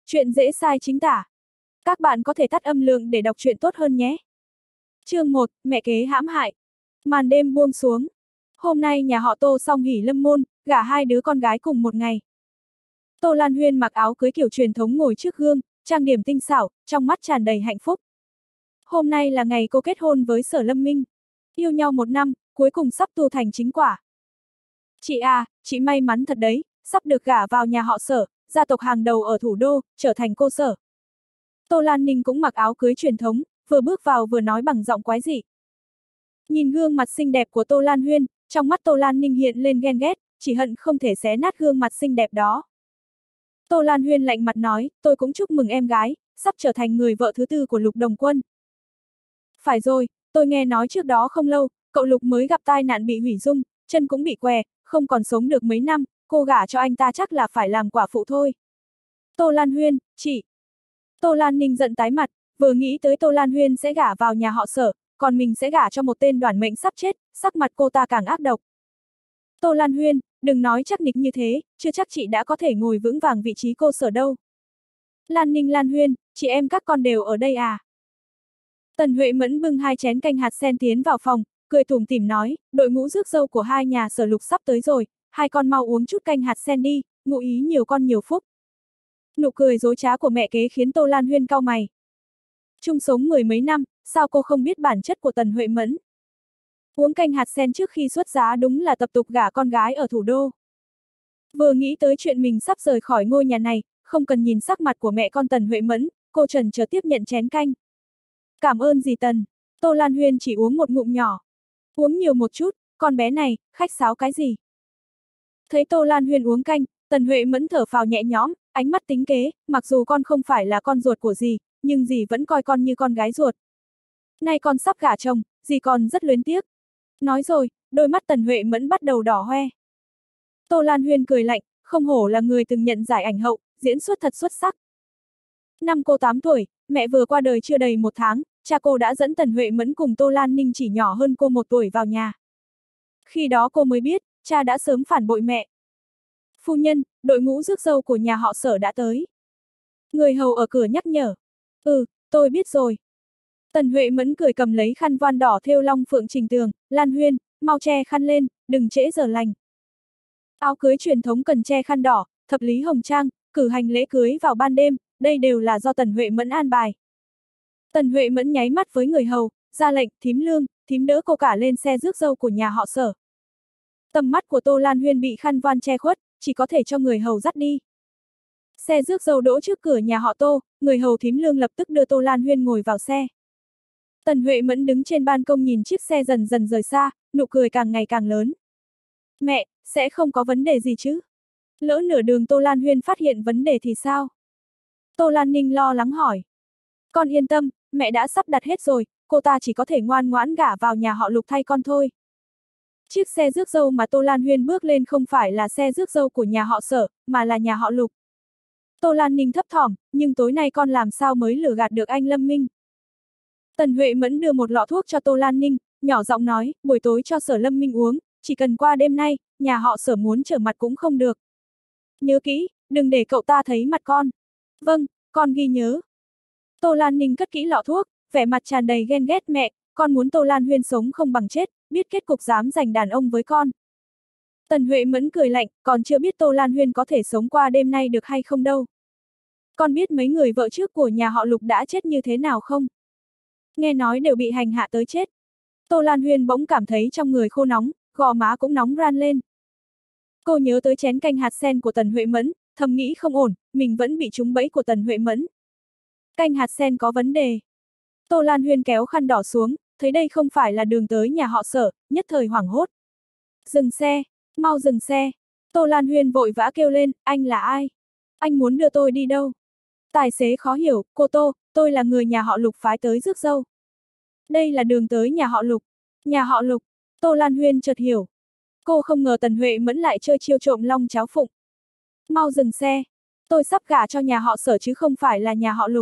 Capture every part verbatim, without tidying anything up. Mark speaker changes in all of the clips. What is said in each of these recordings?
Speaker 1: Chuyện dễ sai chính tả. Các bạn có thể tắt âm lượng để đọc truyện tốt hơn nhé. Chương một, mẹ kế hãm hại. Màn đêm buông xuống. Hôm nay nhà họ Tô song hỷ lâm môn, gả hai đứa con gái cùng một ngày. Tô Lan Huyên mặc áo cưới kiểu truyền thống ngồi trước gương, trang điểm tinh xảo, trong mắt tràn đầy hạnh phúc. Hôm nay là ngày cô kết hôn với Sở Lâm Minh. Yêu nhau một năm, cuối cùng sắp tu thành chính quả. Chị à, chị may mắn thật đấy, sắp được gả vào nhà họ Sở, gia tộc hàng đầu ở thủ đô, trở thành cô Sở. Tô Lan Ninh cũng mặc áo cưới truyền thống, vừa bước vào vừa nói bằng giọng quái dị. Nhìn gương mặt xinh đẹp của Tô Lan Huyên, trong mắt Tô Lan Ninh hiện lên ghen ghét, chỉ hận không thể xé nát gương mặt xinh đẹp đó. Tô Lan Huyên lạnh mặt nói, tôi cũng chúc mừng em gái, sắp trở thành người vợ thứ tư của Lục Đồng Quân. Phải rồi, tôi nghe nói trước đó không lâu, cậu Lục mới gặp tai nạn bị hủy dung, chân cũng bị què, không còn sống được mấy năm, cô gả cho anh ta chắc là phải làm quả phụ thôi. Tô Lan Huyên, chị. Tô Lan Ninh giận tái mặt, vừa nghĩ tới Tô Lan Huyên sẽ gả vào nhà họ Sở, còn mình sẽ gả cho một tên đoản mệnh sắp chết, sắc mặt cô ta càng ác độc. Tô Lan Huyên, đừng nói chắc nịch như thế, chưa chắc chị đã có thể ngồi vững vàng vị trí cô Sở đâu. Lan Ninh Lan Huyên, chị em các con đều ở đây à? Tần Huệ Mẫn bưng hai chén canh hạt sen tiến vào phòng, cười tủm tỉm nói, đội ngũ rước dâu của hai nhà Sở Lục sắp tới rồi, hai con mau uống chút canh hạt sen đi, ngụ ý nhiều con nhiều phúc. Nụ cười dối trá của mẹ kế khiến Tô Lan Huyên cau mày. Chung sống mười mấy năm, sao cô không biết bản chất của Tần Huệ Mẫn? Uống canh hạt sen trước khi xuất giá đúng là tập tục gả con gái ở thủ đô. Vừa nghĩ tới chuyện mình sắp rời khỏi ngôi nhà này, không cần nhìn sắc mặt của mẹ con Tần Huệ Mẫn, cô trần chờ tiếp nhận chén canh. Cảm ơn dì Tần. Tô Lan Huyên chỉ uống một ngụm nhỏ. Uống nhiều một chút, con bé này, khách sáo cái gì? Thấy Tô Lan Huyên uống canh, Tần Huệ Mẫn thở phào nhẹ nhõm, ánh mắt tính kế, mặc dù con không phải là con ruột của dì, nhưng dì vẫn coi con như con gái ruột. Nay con sắp gả chồng, dì còn rất luyến tiếc. Nói rồi, đôi mắt Tần Huệ Mẫn bắt đầu đỏ hoe. Tô Lan Huyên cười lạnh, không hổ là người từng nhận giải ảnh hậu, diễn xuất thật xuất sắc. Năm cô tám tuổi, mẹ vừa qua đời chưa đầy một tháng, cha cô đã dẫn Tần Huệ Mẫn cùng Tô Lan Ninh chỉ nhỏ hơn cô một tuổi vào nhà. Khi đó cô mới biết, cha đã sớm phản bội mẹ. Phu nhân, đội ngũ rước dâu của nhà họ Sở đã tới. Người hầu ở cửa nhắc nhở. Ừ, tôi biết rồi. Tần Huệ Mẫn cười cầm lấy khăn voan đỏ thêu long phượng trình tường, Lan Huyên, mau che khăn lên, đừng trễ giờ lành. Áo cưới truyền thống cần che khăn đỏ, thập lý hồng trang, cử hành lễ cưới vào ban đêm, đây đều là do Tần Huệ Mẫn an bài. Tần Huệ Mẫn nháy mắt với người hầu, ra lệnh, thím Lương, thím đỡ cô cả lên xe rước dâu của nhà họ Sở. Tầm mắt của Tô Lan Huyên bị khăn voan che khuất, chỉ có thể cho người hầu dắt đi. Xe rước dâu đỗ trước cửa nhà họ Tô, người hầu thím Lương lập tức đưa Tô Lan Huyên ngồi vào xe. Tần Huệ Mẫn đứng trên ban công nhìn chiếc xe dần dần rời xa, nụ cười càng ngày càng lớn. Mẹ, sẽ không có vấn đề gì chứ? Lỡ nửa đường Tô Lan Huyên phát hiện vấn đề thì sao? Tô Lan Ninh lo lắng hỏi. Con yên tâm, mẹ đã sắp đặt hết rồi, cô ta chỉ có thể ngoan ngoãn gả vào nhà họ Lục thay con thôi. Chiếc xe rước dâu mà Tô Lan Huyên bước lên không phải là xe rước dâu của nhà họ Sở, mà là nhà họ Lục. Tô Lan Ninh thấp thỏm, nhưng tối nay con làm sao mới lừa gạt được anh Lâm Minh? Tần Huệ Mẫn đưa một lọ thuốc cho Tô Lan Ninh, nhỏ giọng nói, buổi tối cho Sở Lâm Minh uống, chỉ cần qua đêm nay, nhà họ Sở muốn trở mặt cũng không được. Nhớ kỹ, đừng để cậu ta thấy mặt con. Vâng, con ghi nhớ. Tô Lan Ninh cất kỹ lọ thuốc, vẻ mặt tràn đầy ghen ghét mẹ, con muốn Tô Lan Huyên sống không bằng chết, biết kết cục dám giành đàn ông với con. Tần Huệ Mẫn cười lạnh, còn chưa biết Tô Lan Huyên có thể sống qua đêm nay được hay không đâu. Con biết mấy người vợ trước của nhà họ Lục đã chết như thế nào không? Nghe nói đều bị hành hạ tới chết. Tô Lan Huyên bỗng cảm thấy trong người khô nóng, gò má cũng nóng ran lên. Cô nhớ tới chén canh hạt sen của Tần Huệ Mẫn, thầm nghĩ không ổn, mình vẫn bị trúng bẫy của Tần Huệ Mẫn. Canh hạt sen có vấn đề. Tô Lan Huyên kéo khăn đỏ xuống, thấy đây không phải là đường tới nhà họ Sở, nhất thời hoảng hốt. Dừng xe, mau dừng xe. Tô Lan Huyên vội vã kêu lên, anh là ai? Anh muốn đưa tôi đi đâu? Tài xế khó hiểu, cô Tô, tôi là người nhà họ Lục phái tới rước dâu. Đây là đường tới nhà họ Lục. Nhà họ Lục. Tô Lan Huyên chợt hiểu. Cô không ngờ Tần Huệ Mẫn lại chơi chiêu trộm long cháo phụng. Mau dừng xe. Tôi sắp gả cho nhà họ Sở chứ không phải là nhà họ Lục.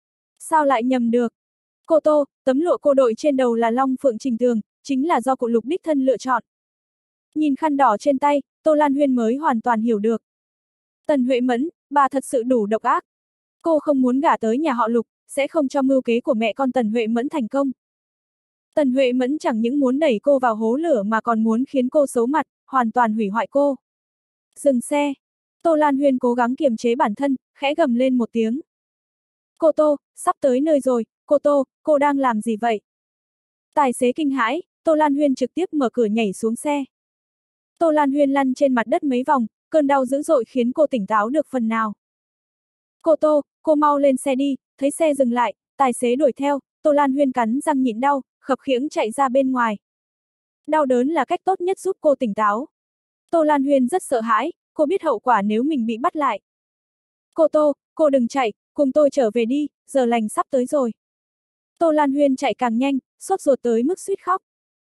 Speaker 1: Sao lại nhầm được? Cô Tô, tấm lụa cô đội trên đầu là long phượng trình tường, chính là do cụ Lục đích thân lựa chọn. Nhìn khăn đỏ trên tay, Tô Lan Huyên mới hoàn toàn hiểu được. Tần Huệ Mẫn, bà thật sự đủ độc ác. Cô không muốn gả tới nhà họ Lục, sẽ không cho mưu kế của mẹ con Tần Huệ Mẫn thành công. Tần Huệ Mẫn chẳng những muốn đẩy cô vào hố lửa mà còn muốn khiến cô xấu mặt, hoàn toàn hủy hoại cô. Dừng xe. Tô Lan Huyên cố gắng kiềm chế bản thân, khẽ gầm lên một tiếng. Cô Tô, sắp tới nơi rồi, cô Tô, cô đang làm gì vậy? Tài xế kinh hãi, Tô Lan Huyên trực tiếp mở cửa nhảy xuống xe. Tô Lan Huyên lăn trên mặt đất mấy vòng, cơn đau dữ dội khiến cô tỉnh táo được phần nào. Cô Tô, cô mau lên xe đi, thấy xe dừng lại, tài xế đuổi theo, Tô Lan Huyên cắn răng nhịn đau, khập khiễng chạy ra bên ngoài. Đau đớn là cách tốt nhất giúp cô tỉnh táo. Tô Lan Huyên rất sợ hãi, cô biết hậu quả nếu mình bị bắt lại. Cô Tô, cô đừng chạy, cùng tôi trở về đi, giờ lành sắp tới rồi. Tô Lan Huyên chạy càng nhanh, sốt ruột tới mức suýt khóc.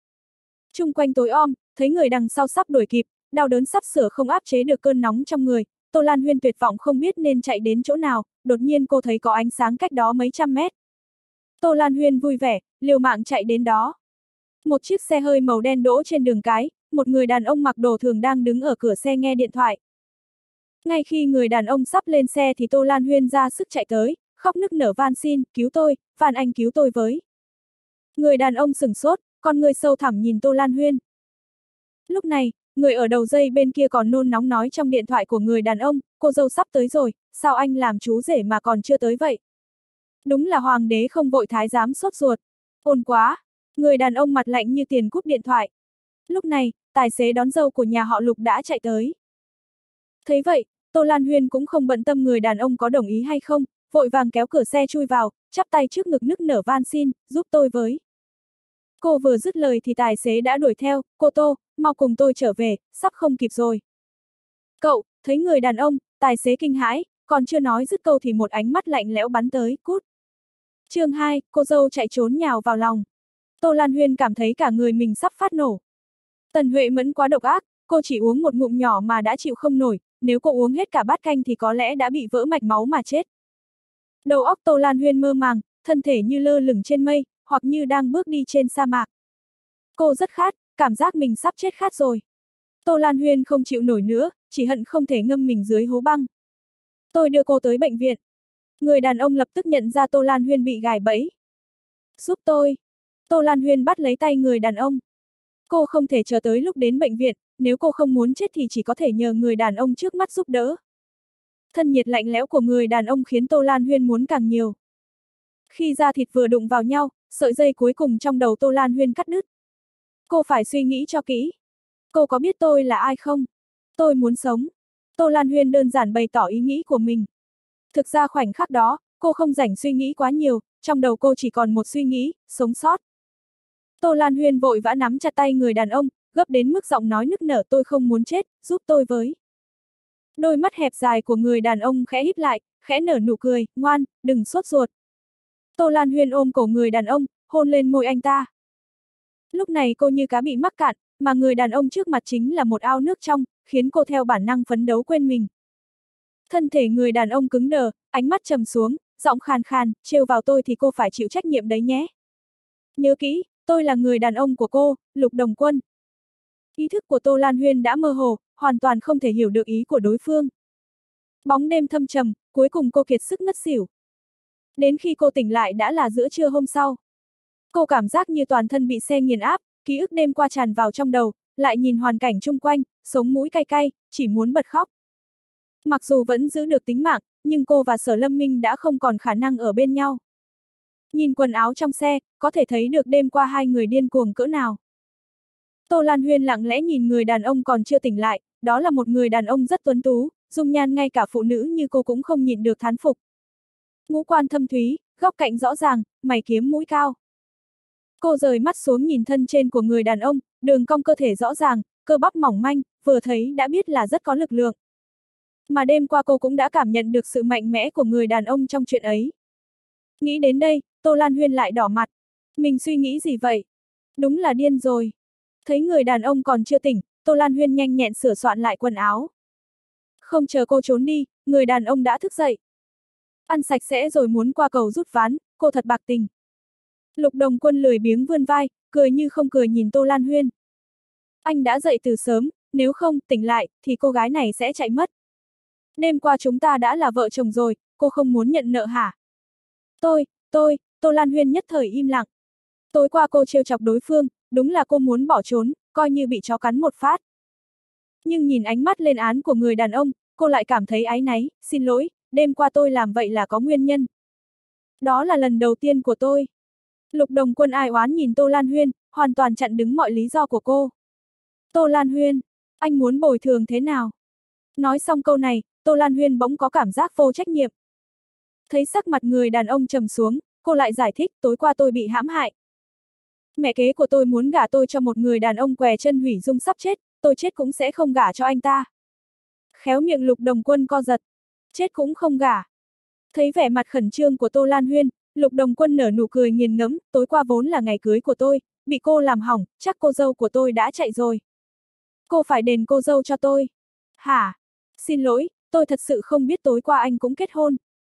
Speaker 1: Chung quanh tối om, thấy người đằng sau sắp đuổi kịp, đau đớn sắp sửa không áp chế được cơn nóng trong người, Tô Lan Huyên tuyệt vọng không biết nên chạy đến chỗ nào, đột nhiên cô thấy có ánh sáng cách đó mấy trăm mét. Tô Lan Huyên vui vẻ, liều mạng chạy đến đó. Một chiếc xe hơi màu đen đỗ trên đường cái, một người đàn ông mặc đồ thường đang đứng ở cửa xe nghe điện thoại. Ngay khi người đàn ông sắp lên xe thì Tô Lan Huyên ra sức chạy tới, khóc nức nở van xin, cứu tôi, van anh cứu tôi với. Người đàn ông sửng sốt, con người sâu thẳm nhìn Tô Lan Huyên. Lúc này, người ở đầu dây bên kia còn nôn nóng nói trong điện thoại của người đàn ông, cô dâu sắp tới rồi, sao anh làm chú rể mà còn chưa tới vậy? Đúng là hoàng đế không vội thái giám sốt ruột. Ồn quá! Người đàn ông mặt lạnh như tiền cúp điện thoại. Lúc này, tài xế đón dâu của nhà họ Lục đã chạy tới. Thấy vậy, Tô Lan Huyên cũng không bận tâm người đàn ông có đồng ý hay không, vội vàng kéo cửa xe chui vào, chắp tay trước ngực nức nở van xin, giúp tôi với. Cô vừa dứt lời thì tài xế đã đuổi theo, cô Tô, mau cùng tôi trở về, sắp không kịp rồi. Cậu, thấy người đàn ông, tài xế kinh hãi, còn chưa nói dứt câu thì một ánh mắt lạnh lẽo bắn tới, cút. chương hai, cô dâu chạy trốn nhào vào lòng. Tô Lan Huyên cảm thấy cả người mình sắp phát nổ. Tần Huệ Mẫn quá độc ác, cô chỉ uống một ngụm nhỏ mà đã chịu không nổi, nếu cô uống hết cả bát canh thì có lẽ đã bị vỡ mạch máu mà chết. Đầu óc Tô Lan Huyên mơ màng, thân thể như lơ lửng trên mây, hoặc như đang bước đi trên sa mạc. Cô rất khát, cảm giác mình sắp chết khát rồi. Tô Lan Huyên không chịu nổi nữa, chỉ hận không thể ngâm mình dưới hố băng. Tôi đưa cô tới bệnh viện. Người đàn ông lập tức nhận ra Tô Lan Huyên bị gài bẫy. Giúp tôi. Tô Lan Huyên bắt lấy tay người đàn ông. Cô không thể chờ tới lúc đến bệnh viện, nếu cô không muốn chết thì chỉ có thể nhờ người đàn ông trước mắt giúp đỡ. Thân nhiệt lạnh lẽo của người đàn ông khiến Tô Lan Huyên muốn càng nhiều. Khi da thịt vừa đụng vào nhau, sợi dây cuối cùng trong đầu Tô Lan Huyên cắt đứt. Cô phải suy nghĩ cho kỹ. Cô có biết tôi là ai không? Tôi muốn sống. Tô Lan Huyên đơn giản bày tỏ ý nghĩ của mình. Thực ra khoảnh khắc đó, cô không rảnh suy nghĩ quá nhiều, trong đầu cô chỉ còn một suy nghĩ, sống sót. Tô Lan Huyên vội vã nắm chặt tay người đàn ông, gấp đến mức giọng nói nức nở, tôi không muốn chết, giúp tôi với. Đôi mắt hẹp dài của người đàn ông khẽ híp lại, khẽ nở nụ cười, ngoan, đừng sốt ruột. Tô Lan Huyên ôm cổ người đàn ông, hôn lên môi anh ta. Lúc này cô như cá bị mắc cạn, mà người đàn ông trước mặt chính là một ao nước trong, khiến cô theo bản năng phấn đấu quên mình. Thân thể người đàn ông cứng đờ, ánh mắt trầm xuống, giọng khàn khàn, trêu vào tôi thì cô phải chịu trách nhiệm đấy nhé. Nhớ kỹ, tôi là người đàn ông của cô, Lục Đồng Quân. Ý thức của Tô Lan Huyên đã mơ hồ, hoàn toàn không thể hiểu được ý của đối phương. Bóng đêm thâm trầm, cuối cùng cô kiệt sức ngất xỉu. Đến khi cô tỉnh lại đã là giữa trưa hôm sau. Cô cảm giác như toàn thân bị xe nghiền áp, ký ức đêm qua tràn vào trong đầu, lại nhìn hoàn cảnh chung quanh, sống mũi cay cay, chỉ muốn bật khóc. Mặc dù vẫn giữ được tính mạng, nhưng cô và Sở Lâm Minh đã không còn khả năng ở bên nhau. Nhìn quần áo trong xe, có thể thấy được đêm qua hai người điên cuồng cỡ nào. Tô Lan Huyên lặng lẽ nhìn người đàn ông còn chưa tỉnh lại, đó là một người đàn ông rất tuấn tú, dung nhan ngay cả phụ nữ như cô cũng không nhịn được thán phục. Ngũ quan thâm thúy, góc cạnh rõ ràng, mày kiếm mũi cao. Cô rời mắt xuống nhìn thân trên của người đàn ông, đường cong cơ thể rõ ràng, cơ bắp mỏng manh, vừa thấy đã biết là rất có lực lượng. Mà đêm qua cô cũng đã cảm nhận được sự mạnh mẽ của người đàn ông trong chuyện ấy. Nghĩ đến đây, Tô Lan Huyên lại đỏ mặt. Mình suy nghĩ gì vậy? Đúng là điên rồi. Thấy người đàn ông còn chưa tỉnh, Tô Lan Huyên nhanh nhẹn sửa soạn lại quần áo. Không chờ cô trốn đi, người đàn ông đã thức dậy. Ăn sạch sẽ rồi muốn qua cầu rút ván, cô thật bạc tình. Lục Đồng Quân lười biếng vươn vai, cười như không cười nhìn Tô Lan Huyên. Anh đã dậy từ sớm, nếu không tỉnh lại, thì cô gái này sẽ chạy mất. Đêm qua chúng ta đã là vợ chồng rồi, cô không muốn nhận nợ hả? Tôi, tôi, Tô Lan Huyên nhất thời im lặng. Tối qua cô trêu chọc đối phương, đúng là cô muốn bỏ trốn, coi như bị chó cắn một phát. Nhưng nhìn ánh mắt lên án của người đàn ông, cô lại cảm thấy áy náy, xin lỗi, đêm qua tôi làm vậy là có nguyên nhân. Đó là lần đầu tiên của tôi. Lục Đồng Quân ai oán nhìn Tô Lan Huyên, hoàn toàn chặn đứng mọi lý do của cô. Tô Lan Huyên, anh muốn bồi thường thế nào? Nói xong câu này, Tô Lan Huyên bỗng có cảm giác vô trách nhiệm. Thấy sắc mặt người đàn ông trầm xuống, cô lại giải thích, tối qua tôi bị hãm hại. Mẹ kế của tôi muốn gả tôi cho một người đàn ông què chân hủy dung sắp chết, tôi chết cũng sẽ không gả cho anh ta. Khéo miệng Lục Đồng Quân co giật. Chết cũng không gả. Thấy vẻ mặt khẩn trương của Tô Lan Huyên, Lục Đồng Quân nở nụ cười nghiền ngẫm, tối qua vốn là ngày cưới của tôi, bị cô làm hỏng, chắc cô dâu của tôi đã chạy rồi. Cô phải đền cô dâu cho tôi. Hả? Xin lỗi, tôi thật sự không biết tối qua anh cũng kết hôn.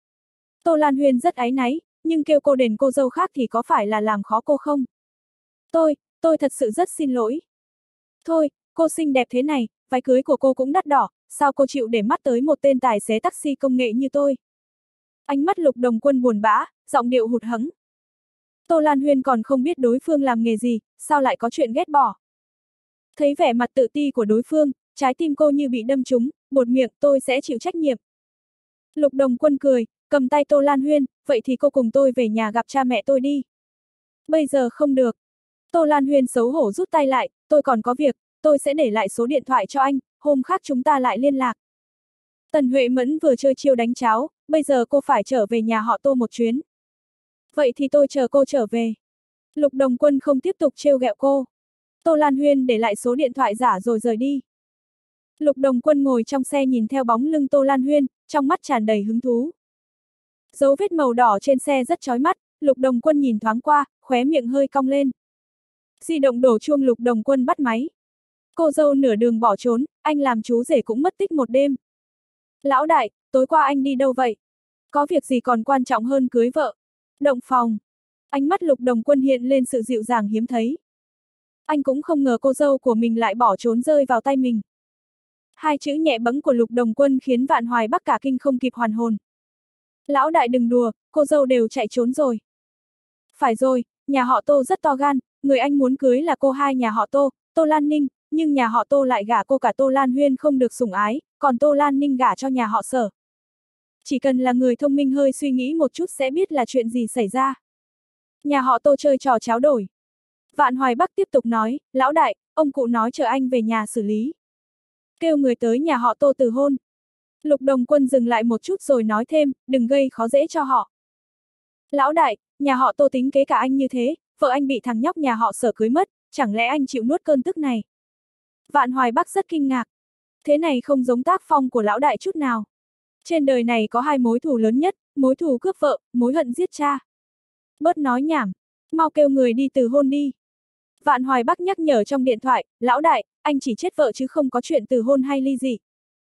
Speaker 1: Tô Lan Huyên rất áy náy, nhưng kêu cô đền cô dâu khác thì có phải là làm khó cô không? Tôi, tôi thật sự rất xin lỗi. Thôi, cô xinh đẹp thế này, váy cưới của cô cũng đắt đỏ, sao cô chịu để mắt tới một tên tài xế taxi công nghệ như tôi? Ánh mắt Lục Đồng Quân buồn bã, giọng điệu hụt hẫng. Tô Lan Huyên còn không biết đối phương làm nghề gì, sao lại có chuyện ghét bỏ. Thấy vẻ mặt tự ti của đối phương, trái tim cô như bị đâm trúng, buột miệng, tôi sẽ chịu trách nhiệm. Lục Đồng Quân cười, cầm tay Tô Lan Huyên, vậy thì cô cùng tôi về nhà gặp cha mẹ tôi đi. Bây giờ không được. Tô Lan Huyên xấu hổ rút tay lại, tôi còn có việc, tôi sẽ để lại số điện thoại cho anh, hôm khác chúng ta lại liên lạc. Tần Huệ Mẫn vừa chơi chiêu đánh cháo, bây giờ cô phải trở về nhà họ Tô một chuyến. Vậy thì tôi chờ cô trở về. Lục Đồng Quân không tiếp tục trêu ghẹo cô. Tô Lan Huyên để lại số điện thoại giả rồi rời đi. Lục Đồng Quân ngồi trong xe nhìn theo bóng lưng Tô Lan Huyên, trong mắt tràn đầy hứng thú. Dấu vết màu đỏ trên xe rất chói mắt, Lục Đồng Quân nhìn thoáng qua, khóe miệng hơi cong lên. Di động đổ chuông, Lục Đồng Quân bắt máy. Cô dâu nửa đường bỏ trốn, anh làm chú rể cũng mất tích một đêm. Lão đại, tối qua anh đi đâu vậy? Có việc gì còn quan trọng hơn cưới vợ? Động phòng. Ánh mắt Lục Đồng Quân hiện lên sự dịu dàng hiếm thấy. Anh cũng không ngờ cô dâu của mình lại bỏ trốn rơi vào tay mình. Hai chữ nhẹ bẫng của Lục Đồng Quân khiến Vạn Hoài Bắc cả kinh không kịp hoàn hồn. Lão đại đừng đùa, cô dâu đều chạy trốn rồi. Phải rồi, nhà họ Tô rất to gan, người anh muốn cưới là cô hai nhà họ Tô, Tô Lan Ninh, nhưng nhà họ Tô lại gả cô cả Tô Lan Huyên không được sủng ái, còn Tô Lan Ninh gả cho nhà họ Sở. Chỉ cần là người thông minh hơi suy nghĩ một chút sẽ biết là chuyện gì xảy ra. Nhà họ Tô chơi trò cháo đổi. Vạn Hoài Bắc tiếp tục nói, lão đại, ông cụ nói chờ anh về nhà xử lý. Kêu người tới nhà họ Tô từ hôn. Lục Đồng Quân dừng lại một chút rồi nói thêm, đừng gây khó dễ cho họ. Lão đại, nhà họ Tô tính kế cả anh như thế, vợ anh bị thằng nhóc nhà họ Sở cưới mất, chẳng lẽ anh chịu nuốt cơn tức này? Vạn Hoài Bắc rất kinh ngạc. Thế này không giống tác phong của lão đại chút nào. Trên đời này có hai mối thù lớn nhất, mối thù cướp vợ, mối hận giết cha. Bớt nói nhảm, mau kêu người đi từ hôn đi. Vạn Hoài Bắc nhắc nhở trong điện thoại, lão đại, anh chỉ chết vợ chứ không có chuyện từ hôn hay ly dị.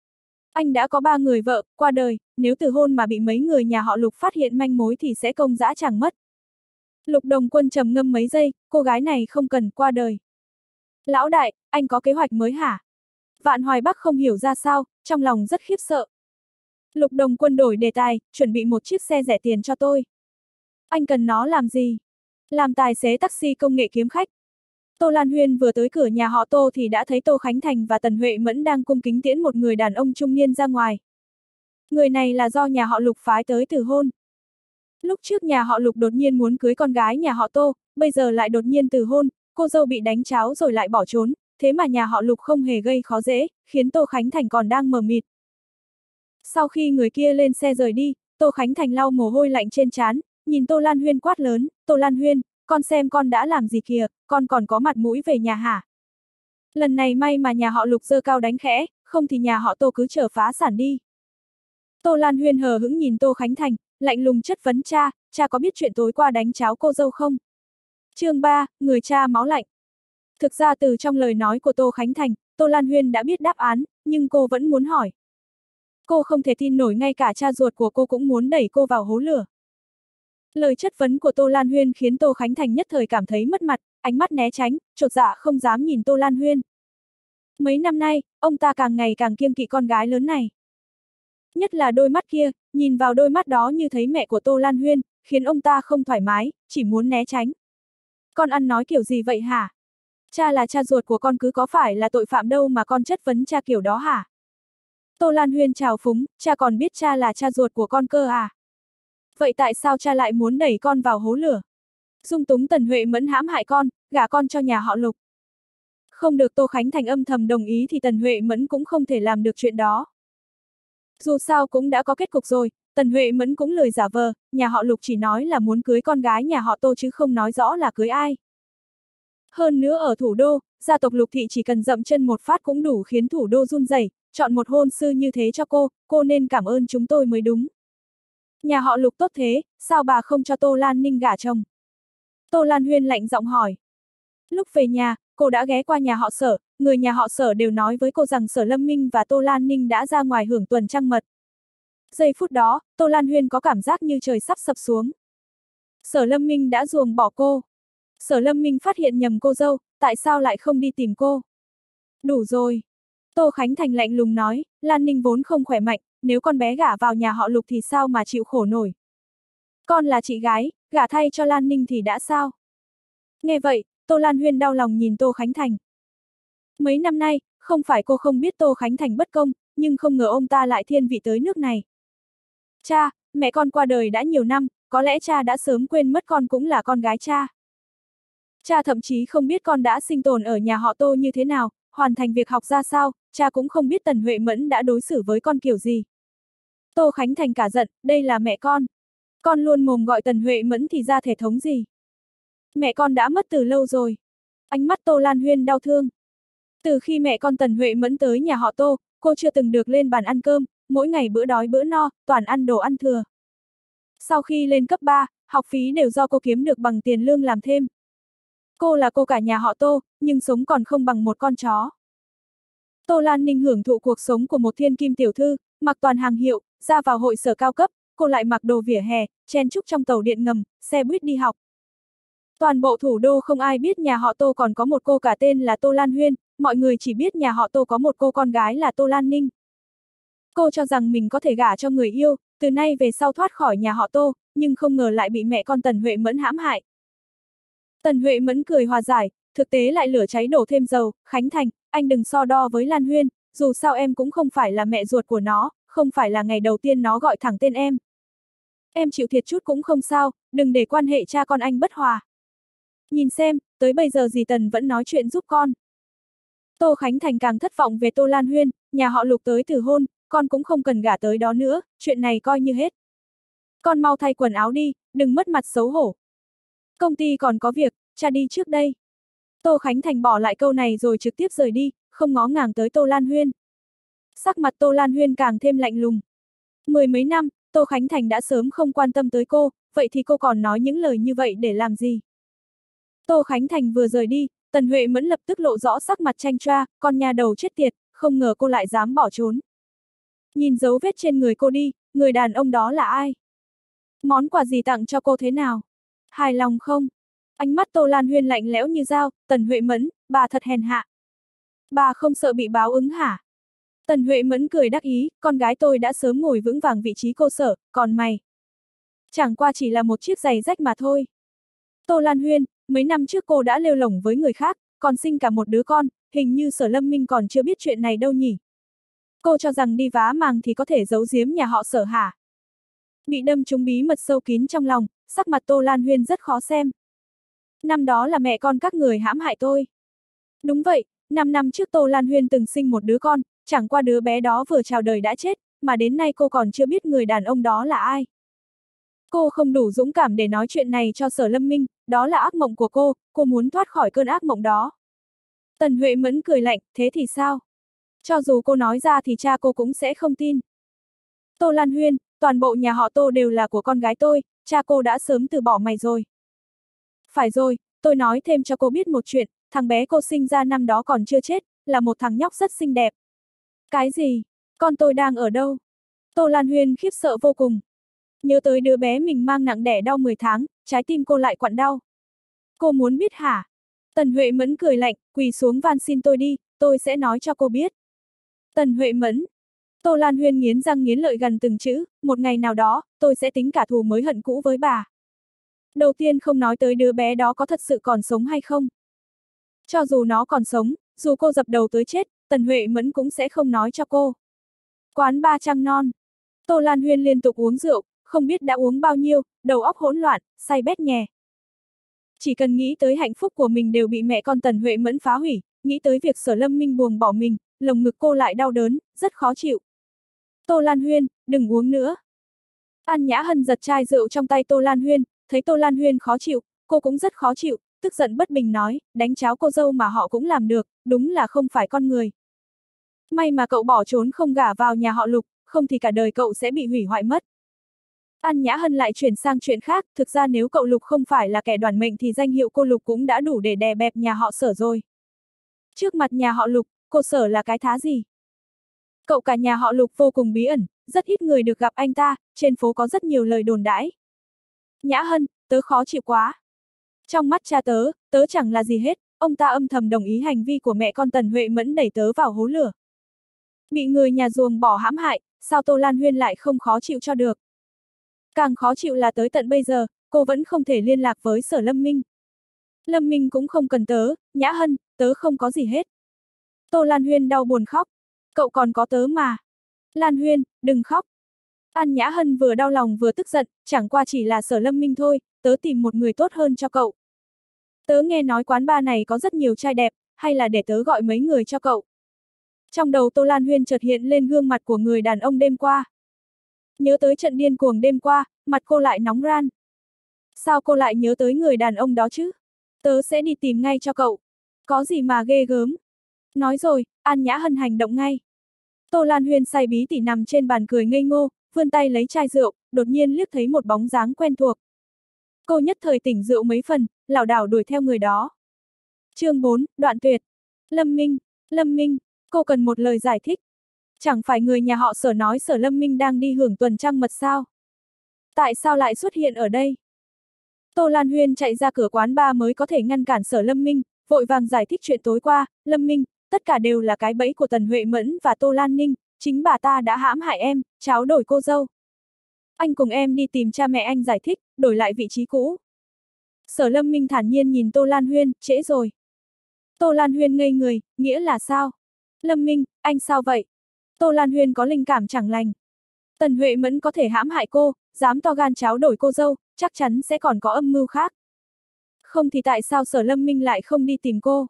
Speaker 1: Anh đã có ba người vợ, qua đời, nếu từ hôn mà bị mấy người nhà họ Lục phát hiện manh mối thì sẽ công dã tràng mất. Lục Đồng Quân trầm ngâm mấy giây, cô gái này không cần qua đời. Lão đại, anh có kế hoạch mới hả? Vạn Hoài Bắc không hiểu ra sao, trong lòng rất khiếp sợ. Lục Đồng Quân đổi đề tài, chuẩn bị một chiếc xe rẻ tiền cho tôi. Anh cần nó làm gì? Làm tài xế taxi công nghệ kiếm khách. Tô Lan Huyên vừa tới cửa nhà họ Tô thì đã thấy Tô Khánh Thành và Tần Huệ Mẫn đang cung kính tiễn một người đàn ông trung niên ra ngoài. Người này là do nhà họ Lục phái tới từ hôn. Lúc trước nhà họ Lục đột nhiên muốn cưới con gái nhà họ Tô, bây giờ lại đột nhiên từ hôn, cô dâu bị đánh cháo rồi lại bỏ trốn, thế mà nhà họ Lục không hề gây khó dễ, khiến Tô Khánh Thành còn đang mờ mịt. Sau khi người kia lên xe rời đi, Tô Khánh Thành lau mồ hôi lạnh trên trán, nhìn Tô Lan Huyên quát lớn, Tô Lan Huyên, con xem con đã làm gì kìa, con còn có mặt mũi về nhà hả? Lần này may mà nhà họ Lục giơ cao đánh khẽ, không thì nhà họ Tô cứ trở phá sản đi. Tô Lan Huyên hờ hững nhìn Tô Khánh Thành, lạnh lùng chất vấn cha, cha có biết chuyện tối qua đánh cháo cô dâu không? Chương ba, người cha máu lạnh. Thực ra từ trong lời nói của Tô Khánh Thành, Tô Lan Huyên đã biết đáp án, nhưng cô vẫn muốn hỏi. Cô không thể tin nổi ngay cả cha ruột của cô cũng muốn đẩy cô vào hố lửa. Lời chất vấn của Tô Lan Huyên khiến Tô Khánh Thành nhất thời cảm thấy mất mặt, ánh mắt né tránh, chột dạ không dám nhìn Tô Lan Huyên. Mấy năm nay, ông ta càng ngày càng kiêng kỵ con gái lớn này. Nhất là đôi mắt kia, nhìn vào đôi mắt đó như thấy mẹ của Tô Lan Huyên, khiến ông ta không thoải mái, chỉ muốn né tránh. Con ăn nói kiểu gì vậy hả? Cha là cha ruột của con, cứ có phải là tội phạm đâu mà con chất vấn cha kiểu đó hả? Tô Lan Huyên trào phúng, cha còn biết cha là cha ruột của con cơ à? Vậy tại sao cha lại muốn đẩy con vào hố lửa? Dung túng Tần Huệ Mẫn hãm hại con, gả con cho nhà họ Lục. Không được Tô Khánh Thành âm thầm đồng ý thì Tần Huệ Mẫn cũng không thể làm được chuyện đó. Dù sao cũng đã có kết cục rồi, Tần Huệ Mẫn cũng lười giả vờ, nhà họ Lục chỉ nói là muốn cưới con gái nhà họ Tô chứ không nói rõ là cưới ai. Hơn nữa ở thủ đô, gia tộc Lục thị chỉ cần dậm chân một phát cũng đủ khiến thủ đô run rẩy, chọn một hôn sư như thế cho cô, cô nên cảm ơn chúng tôi mới đúng. Nhà họ Lục tốt thế, sao bà không cho Tô Lan Ninh gả chồng? Tô Lan Huyên lạnh giọng hỏi. Lúc về nhà, cô đã ghé qua nhà họ Sở, người nhà họ Sở đều nói với cô rằng Sở Lâm Minh và Tô Lan Ninh đã ra ngoài hưởng tuần trăng mật. Giây phút đó, Tô Lan Huyên có cảm giác như trời sắp sập xuống. Sở Lâm Minh đã ruồng bỏ cô. Sở Lâm Minh phát hiện nhầm cô dâu, tại sao lại không đi tìm cô? Đủ rồi. Tô Khánh Thành lạnh lùng nói, Lan Ninh vốn không khỏe mạnh, nếu con bé gả vào nhà họ Lục thì sao mà chịu khổ nổi. Con là chị gái, gả thay cho Lan Ninh thì đã sao? Nghe vậy, Tô Lan Huyên đau lòng nhìn Tô Khánh Thành. Mấy năm nay, không phải cô không biết Tô Khánh Thành bất công, nhưng không ngờ ông ta lại thiên vị tới nước này. Cha, mẹ con qua đời đã nhiều năm, có lẽ cha đã sớm quên mất con cũng là con gái cha. Cha thậm chí không biết con đã sinh tồn ở nhà họ Tô như thế nào, hoàn thành việc học ra sao, cha cũng không biết Tần Huệ Mẫn đã đối xử với con kiểu gì. Tô Khánh Thành cả giận, đây là mẹ con. Con luôn mồm gọi Tần Huệ Mẫn thì ra thể thống gì. Mẹ con đã mất từ lâu rồi. Ánh mắt Tô Lan Huyên đau thương. Từ khi mẹ con Tần Huệ Mẫn tới nhà họ Tô, cô chưa từng được lên bàn ăn cơm, mỗi ngày bữa đói bữa no, toàn ăn đồ ăn thừa. Sau khi lên cấp ba, học phí đều do cô kiếm được bằng tiền lương làm thêm. Cô là cô cả nhà họ Tô, nhưng sống còn không bằng một con chó. Tô Lan Ninh hưởng thụ cuộc sống của một thiên kim tiểu thư, mặc toàn hàng hiệu, ra vào hội sở cao cấp, cô lại mặc đồ vỉa hè, chen chúc trong tàu điện ngầm, xe buýt đi học. Toàn bộ thủ đô không ai biết nhà họ Tô còn có một cô cả tên là Tô Lan Huyên, mọi người chỉ biết nhà họ Tô có một cô con gái là Tô Lan Ninh. Cô cho rằng mình có thể gả cho người yêu, từ nay về sau thoát khỏi nhà họ Tô, nhưng không ngờ lại bị mẹ con Tần Huệ Mẫn hãm hại. Tần Huệ Mẫn cười hòa giải, thực tế lại lửa cháy đổ thêm dầu, Khánh Thành, anh đừng so đo với Lan Huyên, dù sao em cũng không phải là mẹ ruột của nó, không phải là ngày đầu tiên nó gọi thẳng tên em. Em chịu thiệt chút cũng không sao, đừng để quan hệ cha con anh bất hòa. Nhìn xem, tới bây giờ dì Tần vẫn nói chuyện giúp con. Tô Khánh Thành càng thất vọng về Tô Lan Huyên, nhà họ Lục tới từ hôn, con cũng không cần gả tới đó nữa, chuyện này coi như hết. Con mau thay quần áo đi, đừng mất mặt xấu hổ. Công ty còn có việc, cha đi trước đây. Tô Khánh Thành bỏ lại câu này rồi trực tiếp rời đi, không ngó ngàng tới Tô Lan Huyên. Sắc mặt Tô Lan Huyên càng thêm lạnh lùng. Mười mấy năm, Tô Khánh Thành đã sớm không quan tâm tới cô, vậy thì cô còn nói những lời như vậy để làm gì? Tô Khánh Thành vừa rời đi, Tần Huệ Mẫn lập tức lộ rõ sắc mặt chanh choa, con nhà đầu chết tiệt, không ngờ cô lại dám bỏ trốn. Nhìn dấu vết trên người cô đi, người đàn ông đó là ai? Món quà gì tặng cho cô thế nào? Hài lòng không? Ánh mắt Tô Lan Huyên lạnh lẽo như dao, Tần Huệ Mẫn, bà thật hèn hạ. Bà không sợ bị báo ứng hả? Tần Huệ Mẫn cười đắc ý, con gái tôi đã sớm ngồi vững vàng vị trí cô Sở, còn mày? Chẳng qua chỉ là một chiếc giày rách mà thôi. Tô Lan Huyên, mấy năm trước cô đã lêu lổng với người khác, còn sinh cả một đứa con, hình như Sở Lâm Minh còn chưa biết chuyện này đâu nhỉ. Cô cho rằng đi vá màng thì có thể giấu giếm nhà họ Sở hả? Bị đâm trúng bí mật sâu kín trong lòng, sắc mặt Tô Lan Huyên rất khó xem. Năm đó là mẹ con các người hãm hại tôi. Đúng vậy, năm năm trước Tô Lan Huyên từng sinh một đứa con, chẳng qua đứa bé đó vừa chào đời đã chết, mà đến nay cô còn chưa biết người đàn ông đó là ai. Cô không đủ dũng cảm để nói chuyện này cho Sở Lâm Minh, đó là ác mộng của cô, cô muốn thoát khỏi cơn ác mộng đó. Tần Huệ Mẫn cười lạnh, thế thì sao? Cho dù cô nói ra thì cha cô cũng sẽ không tin. Tô Lan Huyên, toàn bộ nhà họ Tô đều là của con gái tôi, cha cô đã sớm từ bỏ mày rồi. Phải rồi, tôi nói thêm cho cô biết một chuyện, thằng bé cô sinh ra năm đó còn chưa chết, là một thằng nhóc rất xinh đẹp. Cái gì? Con tôi đang ở đâu? Tô Lan Huyên khiếp sợ vô cùng. Nhớ tới đứa bé mình mang nặng đẻ đau mười tháng, trái tim cô lại quặn đau. Cô muốn biết hả? Tần Huệ Mẫn cười lạnh, quỳ xuống van xin tôi đi, tôi sẽ nói cho cô biết. Tần Huệ Mẫn. Tô Lan Huyên nghiến răng nghiến lợi gần từng chữ, một ngày nào đó, tôi sẽ tính cả thù mới hận cũ với bà. Đầu tiên không nói tới đứa bé đó có thật sự còn sống hay không. Cho dù nó còn sống, dù cô dập đầu tới chết, Tần Huệ Mẫn cũng sẽ không nói cho cô. Quán ba trăng non. Tô Lan Huyên liên tục uống rượu, không biết đã uống bao nhiêu, đầu óc hỗn loạn, say bét nhè. Chỉ cần nghĩ tới hạnh phúc của mình đều bị mẹ con Tần Huệ Mẫn phá hủy, nghĩ tới việc Sở Lâm Minh buông bỏ mình, lồng ngực cô lại đau đớn, rất khó chịu. Tô Lan Huyên, đừng uống nữa. An Nhã Hân giật chai rượu trong tay Tô Lan Huyên, thấy Tô Lan Huyên khó chịu, cô cũng rất khó chịu, tức giận bất bình nói, đánh cháo cô dâu mà họ cũng làm được, đúng là không phải con người. May mà cậu bỏ trốn không gả vào nhà họ Lục, không thì cả đời cậu sẽ bị hủy hoại mất. An Nhã Hân lại chuyển sang chuyện khác, thực ra nếu cậu Lục không phải là kẻ đoản mệnh thì danh hiệu cô Lục cũng đã đủ để đè bẹp nhà họ Sở rồi. Trước mặt nhà họ Lục, cô Sở là cái thá gì? Cậu cả nhà họ Lục vô cùng bí ẩn, rất ít người được gặp anh ta, trên phố có rất nhiều lời đồn đãi. Nhã Hân, tớ khó chịu quá. Trong mắt cha tớ, tớ chẳng là gì hết, ông ta âm thầm đồng ý hành vi của mẹ con Tần Huệ Mẫn đẩy tớ vào hố lửa. Bị người nhà ruồng bỏ hãm hại, sao Tô Lan Huyên lại không khó chịu cho được. Càng khó chịu là tới tận bây giờ, cô vẫn không thể liên lạc với Sở Lâm Minh. Lâm Minh cũng không cần tớ, Nhã Hân, tớ không có gì hết. Tô Lan Huyên đau buồn khóc. Cậu còn có tớ mà. Lan Huyên, đừng khóc. An Nhã Hân vừa đau lòng vừa tức giận, chẳng qua chỉ là Sở Lâm Minh thôi, tớ tìm một người tốt hơn cho cậu. Tớ nghe nói quán bar này có rất nhiều trai đẹp, hay là để tớ gọi mấy người cho cậu. Trong đầu Tô Lan Huyên chợt hiện lên gương mặt của người đàn ông đêm qua. Nhớ tới trận điên cuồng đêm qua, mặt cô lại nóng ran. Sao cô lại nhớ tới người đàn ông đó chứ? Tớ sẽ đi tìm ngay cho cậu. Có gì mà ghê gớm. Nói rồi, An Nhã Hân hành động ngay. Tô Lan Huyên say bí tỉ nằm trên bàn cười ngây ngô, vươn tay lấy chai rượu, đột nhiên liếc thấy một bóng dáng quen thuộc. Cô nhất thời tỉnh rượu mấy phần, lảo đảo đuổi theo người đó. Chương bốn, đoạn tuyệt. Lâm Minh, Lâm Minh, cô cần một lời giải thích. Chẳng phải người nhà họ Sở nói Sở Lâm Minh đang đi hưởng tuần trăng mật sao? Tại sao lại xuất hiện ở đây? Tô Lan Huyên chạy ra cửa quán bar mới có thể ngăn cản Sở Lâm Minh, vội vàng giải thích chuyện tối qua, Lâm Minh, tất cả đều là cái bẫy của Tần Huệ Mẫn và Tô Lan Ninh, chính bà ta đã hãm hại em, tráo đổi cô dâu. Anh cùng em đi tìm cha mẹ anh giải thích, đổi lại vị trí cũ. Sở Lâm Minh thản nhiên nhìn Tô Lan Huyên, trễ rồi. Tô Lan Huyên ngây người, nghĩa là sao? Lâm Minh, anh sao vậy? Tô Lan Huyên có linh cảm chẳng lành. Tần Huệ Mẫn có thể hãm hại cô, dám to gan tráo đổi cô dâu, chắc chắn sẽ còn có âm mưu khác. Không thì tại sao Sở Lâm Minh lại không đi tìm cô?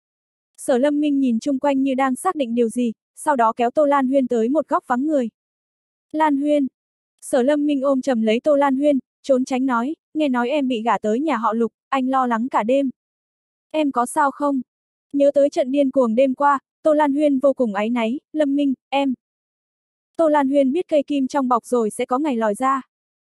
Speaker 1: Sở Lâm Minh nhìn chung quanh như đang xác định điều gì, sau đó kéo Tô Lan Huyên tới một góc vắng người. Lan Huyên. Sở Lâm Minh ôm chầm lấy Tô Lan Huyên, trốn tránh nói, nghe nói em bị gả tới nhà họ Lục, anh lo lắng cả đêm. Em có sao không? Nhớ tới trận điên cuồng đêm qua, Tô Lan Huyên vô cùng áy náy, Lâm Minh, em. Tô Lan Huyên biết cây kim trong bọc rồi sẽ có ngày lòi ra.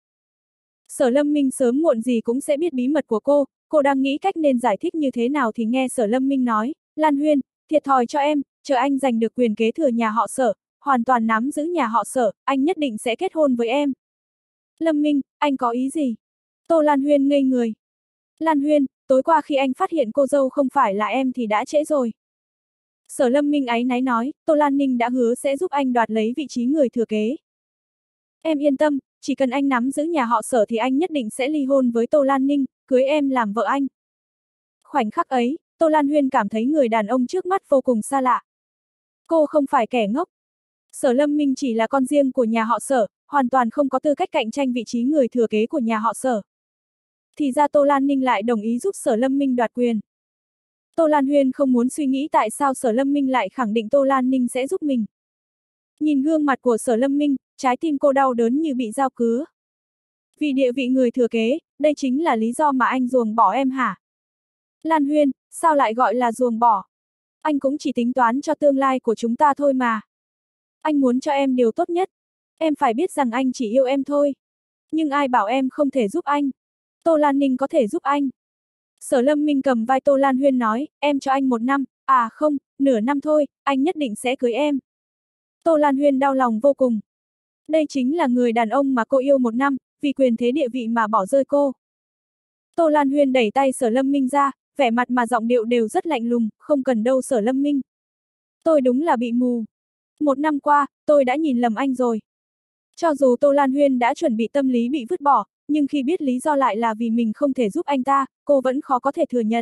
Speaker 1: Sở Lâm Minh sớm muộn gì cũng sẽ biết bí mật của cô, cô đang nghĩ cách nên giải thích như thế nào thì nghe Sở Lâm Minh nói, Lan Huyên, thiệt thòi cho em, chờ anh giành được quyền kế thừa nhà họ Sở, hoàn toàn nắm giữ nhà họ Sở, anh nhất định sẽ kết hôn với em. Lâm Minh, anh có ý gì? Tô Lan Huyên ngây người. Lan Huyên, tối qua khi anh phát hiện cô dâu không phải là em thì đã trễ rồi. Sở Lâm Minh áy náy nói, Tô Lan Ninh đã hứa sẽ giúp anh đoạt lấy vị trí người thừa kế. Em yên tâm, chỉ cần anh nắm giữ nhà họ Sở thì anh nhất định sẽ ly hôn với Tô Lan Ninh, cưới em làm vợ anh. Khoảnh khắc ấy, Tô Lan Huyên cảm thấy người đàn ông trước mắt vô cùng xa lạ. Cô không phải kẻ ngốc. Sở Lâm Minh chỉ là con riêng của nhà họ Sở, hoàn toàn không có tư cách cạnh tranh vị trí người thừa kế của nhà họ Sở. Thì ra Tô Lan Ninh lại đồng ý giúp Sở Lâm Minh đoạt quyền. Tô Lan Huyên không muốn suy nghĩ tại sao Sở Lâm Minh lại khẳng định Tô Lan Ninh sẽ giúp mình. Nhìn gương mặt của Sở Lâm Minh, trái tim cô đau đớn như bị dao cứa. Vì địa vị người thừa kế, đây chính là lý do mà anh ruồng bỏ em hả? Lan Huyên, sao lại gọi là ruồng bỏ? Anh cũng chỉ tính toán cho tương lai của chúng ta thôi mà. Anh muốn cho em điều tốt nhất. Em phải biết rằng anh chỉ yêu em thôi. Nhưng ai bảo em không thể giúp anh? Tô Lan Ninh có thể giúp anh. Sở Lâm Minh cầm vai Tô Lan Huyên nói, em cho anh một năm, à không, nửa năm thôi, anh nhất định sẽ cưới em. Tô Lan Huyên đau lòng vô cùng. Đây chính là người đàn ông mà cô yêu một năm, vì quyền thế địa vị mà bỏ rơi cô. Tô Lan Huyên đẩy tay Sở Lâm Minh ra, vẻ mặt mà giọng điệu đều rất lạnh lùng, không cần đâu Sở Lâm Minh. Tôi đúng là bị mù. Một năm qua, tôi đã nhìn lầm anh rồi. Cho dù Tô Lan Huyên đã chuẩn bị tâm lý bị vứt bỏ, nhưng khi biết lý do lại là vì mình không thể giúp anh ta, cô vẫn khó có thể thừa nhận.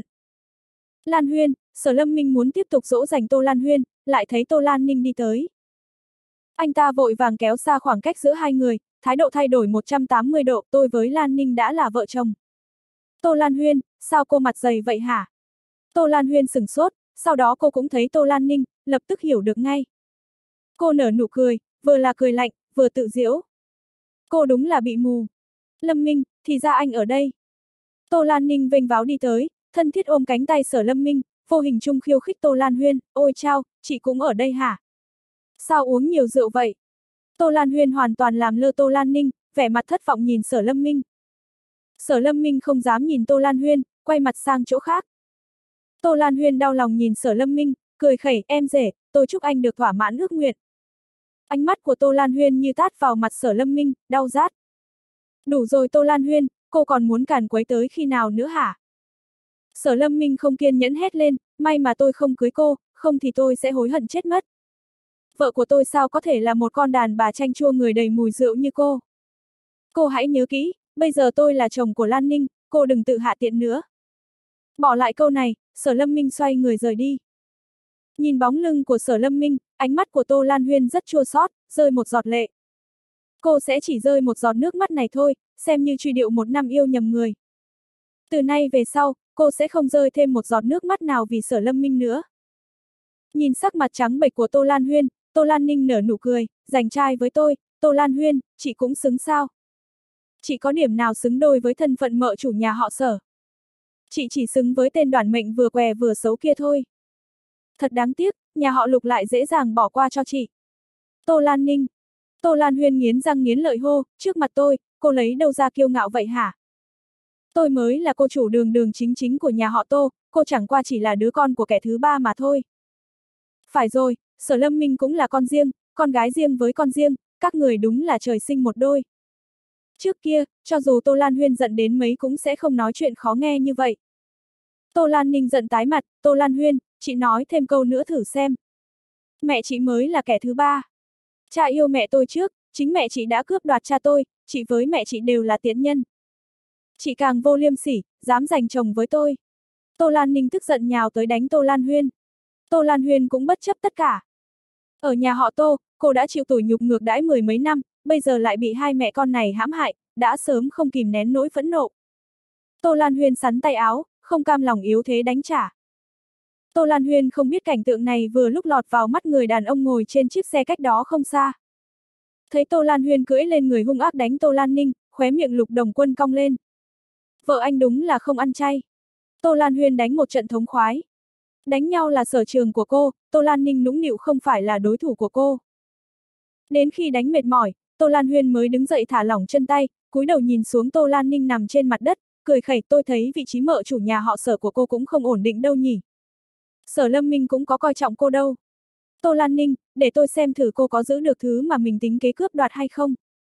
Speaker 1: Lan Huyên, Sở Lâm Minh muốn tiếp tục dỗ dành Tô Lan Huyên, lại thấy Tô Lan Ninh đi tới. Anh ta vội vàng kéo xa khoảng cách giữa hai người, thái độ thay đổi một trăm tám mươi độ, tôi với Lan Ninh đã là vợ chồng. Tô Lan Huyên, sao cô mặt dày vậy hả? Tô Lan Huyên sửng sốt, sau đó cô cũng thấy Tô Lan Ninh, lập tức hiểu được ngay. Cô nở nụ cười, vừa là cười lạnh, vừa tự giễu. Cô đúng là bị mù. Lâm Minh, thì ra anh ở đây. Tô Lan Ninh vênh váo đi tới, thân thiết ôm cánh tay Sở Lâm Minh, vô hình chung khiêu khích Tô Lan Huyên, ôi chao, chị cũng ở đây hả? Sao uống nhiều rượu vậy? Tô Lan Huyên hoàn toàn làm lơ Tô Lan Ninh, vẻ mặt thất vọng nhìn Sở Lâm Minh. Sở Lâm Minh không dám nhìn Tô Lan Huyên, quay mặt sang chỗ khác. Tô Lan Huyên đau lòng nhìn Sở Lâm Minh, cười khẩy, em rể, tôi chúc anh được thỏa mãn ước nguyện. Ánh mắt của Tô Lan Huyên như tát vào mặt Sở Lâm Minh, đau rát. Đủ rồi Tô Lan Huyên, cô còn muốn càn quấy tới khi nào nữa hả? Sở Lâm Minh không kiên nhẫn hét lên, may mà tôi không cưới cô, không thì tôi sẽ hối hận chết mất. Vợ của tôi sao có thể là một con đàn bà chanh chua người đầy mùi rượu như cô? Cô hãy nhớ kỹ, bây giờ tôi là chồng của Lan Ninh, cô đừng tự hạ tiện nữa. Bỏ lại câu này, Sở Lâm Minh xoay người rời đi. Nhìn bóng lưng của Sở Lâm Minh, ánh mắt của Tô Lan Huyên rất chua xót, rơi một giọt lệ. Cô sẽ chỉ rơi một giọt nước mắt này thôi, xem như truy điệu một năm yêu nhầm người. Từ nay về sau, cô sẽ không rơi thêm một giọt nước mắt nào vì Sở Lâm Minh nữa. Nhìn sắc mặt trắng bệch của Tô Lan Huyên, Tô Lan Ninh nở nụ cười, giành trai với tôi, Tô Lan Huyên, chị cũng xứng sao? Chị có điểm nào xứng đôi với thân phận mợ chủ nhà họ Sở? Chị chỉ xứng với tên đoản mệnh vừa què vừa xấu kia thôi. Thật đáng tiếc, nhà họ Lục lại dễ dàng bỏ qua cho chị. Tô Lan Ninh. Tô Lan Huyên nghiến răng nghiến lợi hô, trước mặt tôi, cô lấy đâu ra kiêu ngạo vậy hả? Tôi mới là cô chủ đường đường chính chính của nhà họ Tô, cô chẳng qua chỉ là đứa con của kẻ thứ ba mà thôi. Phải rồi, Sở Lâm Minh cũng là con riêng, con gái riêng với con riêng, các người đúng là trời sinh một đôi. Trước kia, cho dù Tô Lan Huyên giận đến mấy cũng sẽ không nói chuyện khó nghe như vậy. Tô Lan Ninh giận tái mặt, Tô Lan Huyên, chị nói thêm câu nữa thử xem. Mẹ chị mới là kẻ thứ ba. Cha yêu mẹ tôi trước, chính mẹ chị đã cướp đoạt cha tôi, chị với mẹ chị đều là tiện nhân. Chị càng vô liêm sỉ, dám giành chồng với tôi. Tô Lan Ninh tức giận nhào tới đánh Tô Lan Huyên. Tô Lan Huyên cũng bất chấp tất cả. Ở nhà họ Tô, cô đã chịu tủi nhục ngược đãi mười mấy năm, bây giờ lại bị hai mẹ con này hãm hại, đã sớm không kìm nén nỗi phẫn nộ. Tô Lan Huyên sắn tay áo, không cam lòng yếu thế đánh trả. Tô Lan Huyên không biết cảnh tượng này vừa lúc lọt vào mắt người đàn ông ngồi trên chiếc xe cách đó không xa. Thấy Tô Lan Huyên cưỡi lên người hung ác đánh Tô Lan Ninh, khóe miệng Lục Đồng Quân cong lên. Vợ anh đúng là không ăn chay. Tô Lan Huyên đánh một trận thống khoái. Đánh nhau là sở trường của cô, Tô Lan Ninh nũng nịu không phải là đối thủ của cô. Đến khi đánh mệt mỏi, Tô Lan Huyên mới đứng dậy thả lỏng chân tay, cúi đầu nhìn xuống Tô Lan Ninh nằm trên mặt đất, cười khẩy, tôi thấy vị trí mợ chủ nhà họ Sở của cô cũng không ổn định đâu nhỉ. Sở Lâm Minh cũng có coi trọng cô đâu. Tô Lan Ninh, để tôi xem thử cô có giữ được thứ mà mình tính kế cướp đoạt hay không.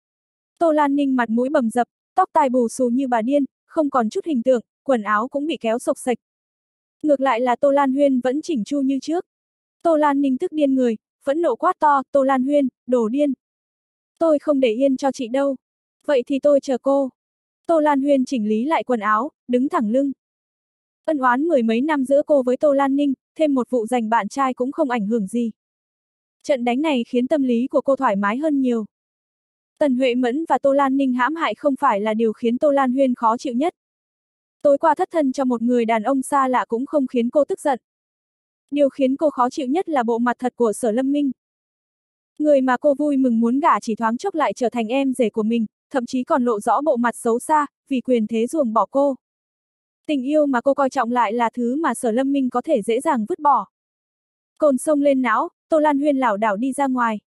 Speaker 1: Tô Lan Ninh mặt mũi bầm dập, tóc tai bù xù như bà điên, không còn chút hình tượng, quần áo cũng bị kéo xộc xệch. Ngược lại là Tô Lan Huyên vẫn chỉnh chu như trước. Tô Lan Ninh tức điên người, phẫn nộ quát to, Tô Lan Huyên, đồ điên. Tôi không để yên cho chị đâu. Vậy thì tôi chờ cô. Tô Lan Huyên chỉnh lý lại quần áo, đứng thẳng lưng. Ân oán mười mấy năm giữa cô với Tô Lan Ninh, thêm một vụ giành bạn trai cũng không ảnh hưởng gì. Trận đánh này khiến tâm lý của cô thoải mái hơn nhiều. Tần Huệ Mẫn và Tô Lan Ninh hãm hại không phải là điều khiến Tô Lan Huyên khó chịu nhất. Tối qua thất thân cho một người đàn ông xa lạ cũng không khiến cô tức giận. Điều khiến cô khó chịu nhất là bộ mặt thật của Sở Lâm Minh. Người mà cô vui mừng muốn gả chỉ thoáng chốc lại trở thành em rể của mình, thậm chí còn lộ rõ bộ mặt xấu xa, vì quyền thế ruồng bỏ cô. Tình yêu mà cô coi trọng lại là thứ mà Sở Lâm Minh có thể dễ dàng vứt bỏ. Cồn sông lên não, Tô Lan Huyên lảo đảo đi ra ngoài.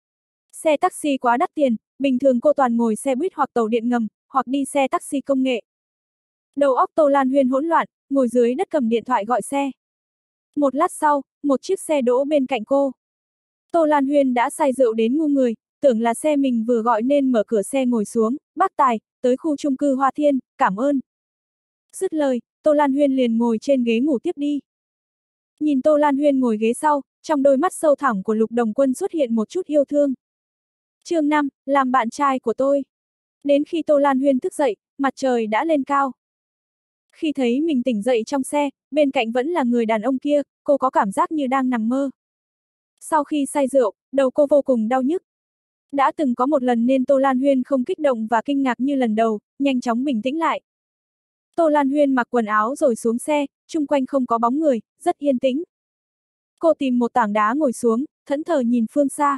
Speaker 1: Xe taxi quá đắt tiền, bình thường cô toàn ngồi xe buýt hoặc tàu điện ngầm, hoặc đi xe taxi công nghệ. Đầu óc Tô Lan Huyên hỗn loạn, ngồi dưới đất cầm điện thoại gọi xe. Một lát sau, một chiếc xe đỗ bên cạnh cô. Tô Lan Huyên đã say rượu đến ngu người, tưởng là xe mình vừa gọi nên mở cửa xe ngồi xuống, bác tài, tới khu chung cư Hoa Thiên, cảm ơn. Dứt lời, Tô Lan Huyên liền ngồi trên ghế ngủ tiếp đi. Nhìn Tô Lan Huyên ngồi ghế sau, trong đôi mắt sâu thẳm của Lục Đồng Quân xuất hiện một chút yêu thương. Chương năm, làm bạn trai của tôi. Đến khi Tô Lan Huyên thức dậy, mặt trời đã lên cao. Khi thấy mình tỉnh dậy trong xe, bên cạnh vẫn là người đàn ông kia, cô có cảm giác như đang nằm mơ. Sau khi say rượu, đầu cô vô cùng đau nhức. Đã từng có một lần nên Tô Lan Huyên không kích động và kinh ngạc như lần đầu, nhanh chóng bình tĩnh lại. Tô Lan Huyên mặc quần áo rồi xuống xe, chung quanh không có bóng người, rất yên tĩnh. Cô tìm một tảng đá ngồi xuống, thẫn thờ nhìn phương xa.